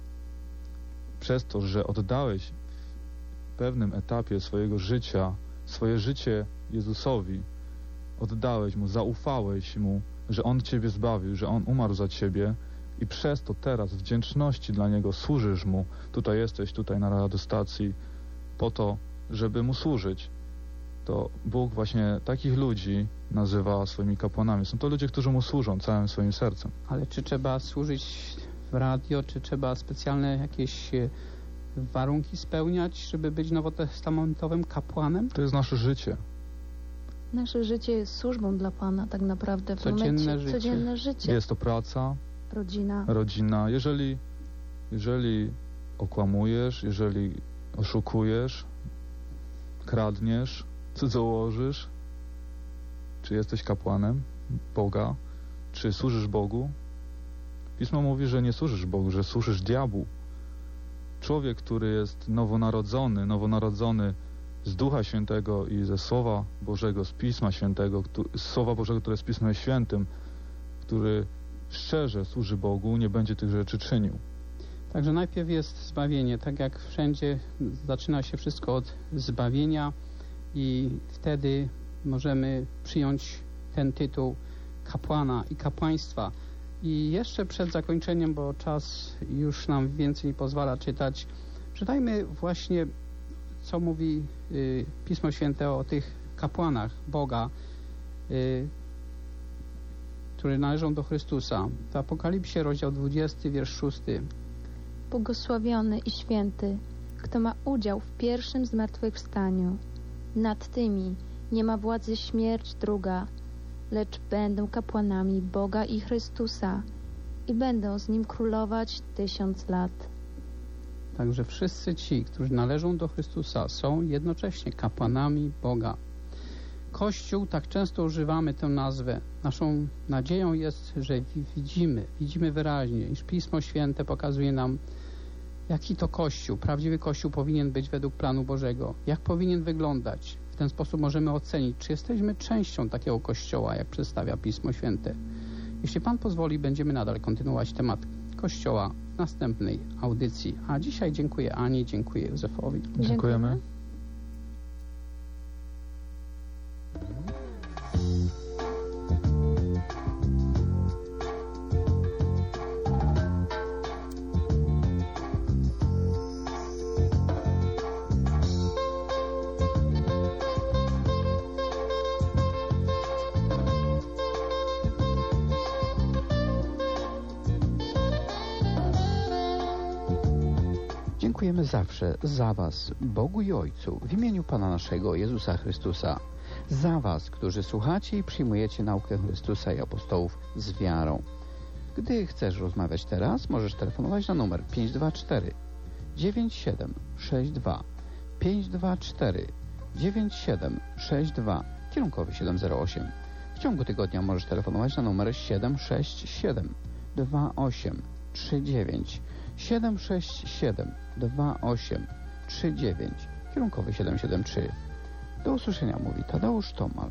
przez to, że oddałeś w pewnym etapie swojego życia, swoje życie Jezusowi, oddałeś Mu, zaufałeś Mu, że On Ciebie zbawił, że On umarł za Ciebie i przez to teraz w wdzięczności dla Niego służysz Mu. Tutaj jesteś, tutaj na radiostacji po to, żeby Mu służyć. To Bóg właśnie takich ludzi nazywa swoimi kapłanami. Są to ludzie, którzy Mu służą całym swoim sercem. Ale czy trzeba służyć w radio, czy trzeba specjalne jakieś warunki spełniać, żeby być nowotestamentowym kapłanem? To jest nasze życie. Nasze życie jest służbą dla Pana tak naprawdę w codzienne momencie, życie. codzienne życie. Jest to praca, rodzina. rodzina. Jeżeli, jeżeli okłamujesz, jeżeli oszukujesz, kradniesz, cudzołożysz, czy jesteś kapłanem Boga, czy służysz Bogu? Pismo mówi, że nie służysz Bogu, że służysz diabłu. Człowiek, który jest nowonarodzony, nowonarodzony z Ducha Świętego i ze Słowa Bożego, z Pisma Świętego, z Słowa Bożego, które jest Pismem Świętym, który szczerze służy Bogu, nie będzie tych rzeczy czynił. Także najpierw jest zbawienie, tak jak wszędzie zaczyna się wszystko od zbawienia i wtedy możemy przyjąć ten tytuł kapłana i kapłaństwa. I jeszcze przed zakończeniem, bo czas już nam więcej nie pozwala czytać, czytajmy właśnie, co mówi y, Pismo Święte o tych kapłanach Boga, y, które należą do Chrystusa. W Apokalipsie, rozdział dwudziesty, wiersz szósty. Błogosławiony i święty, kto ma udział w pierwszym zmartwychwstaniu. Nad tymi nie ma władzy śmierć druga, lecz będą kapłanami Boga i Chrystusa i będą z Nim królować tysiąc lat. Także wszyscy ci, którzy należą do Chrystusa, są jednocześnie kapłanami Boga. Kościół, tak często używamy tę nazwę. Naszą nadzieją jest, że widzimy, widzimy wyraźnie, iż Pismo Święte pokazuje nam, jaki to Kościół, prawdziwy Kościół powinien być według planu Bożego, jak powinien wyglądać. W ten sposób możemy ocenić, czy jesteśmy częścią takiego Kościoła, jak przedstawia Pismo Święte. Jeśli Pan pozwoli, będziemy nadal kontynuować temat Kościoła w następnej audycji. A dzisiaj dziękuję Ani, dziękuję Józefowi. Dziękujemy. Dziękujemy zawsze za Was, Bogu i Ojcu, w imieniu Pana naszego Jezusa Chrystusa, za Was, którzy słuchacie i przyjmujecie naukę Chrystusa i apostołów z wiarą. Gdy chcesz rozmawiać teraz, możesz telefonować na numer pięć dwa cztery dziewięć siedem sześć dwa, pięć dwa cztery dziewięć siedem sześć dwa, kierunkowy siedem zero osiem. W ciągu tygodnia możesz telefonować na numer siedem sześć siedem dwa osiem trzy dziewięć, siedem sześć siedem dwa osiem trzy dziewięć, kierunkowy siedem siedem trzy. Do usłyszenia, mówi Tadeusz Tomal.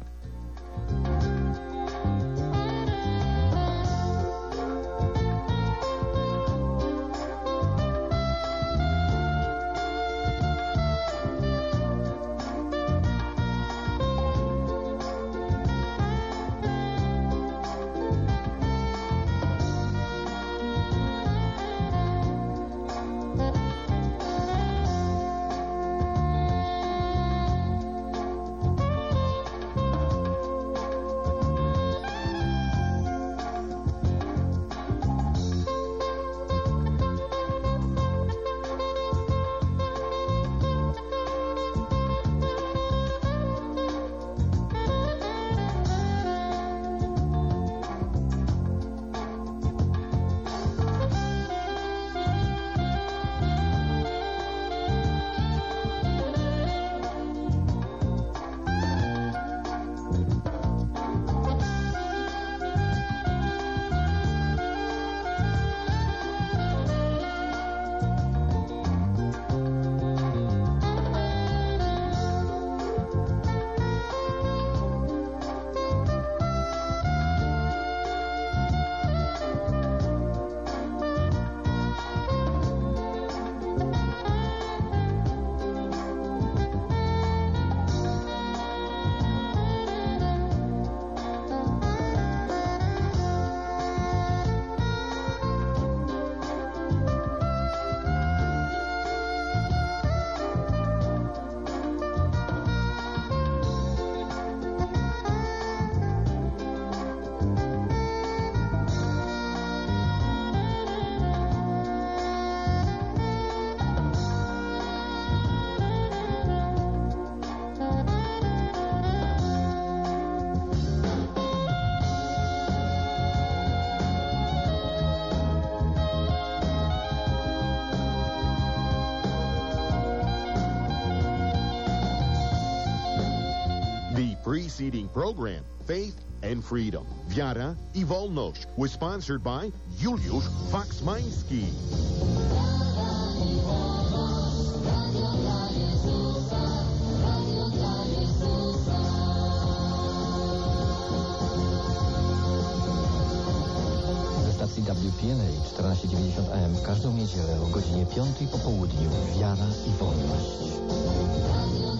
Preceding program, Faith and Freedom, Wiara i Wolność, was sponsored by Juliusz Waksmański. Ze stacji W P N A czternaście dziewięćdziesiąt A M w każdą niedzielę o godzinie piątej po południu Wiara i Wolność.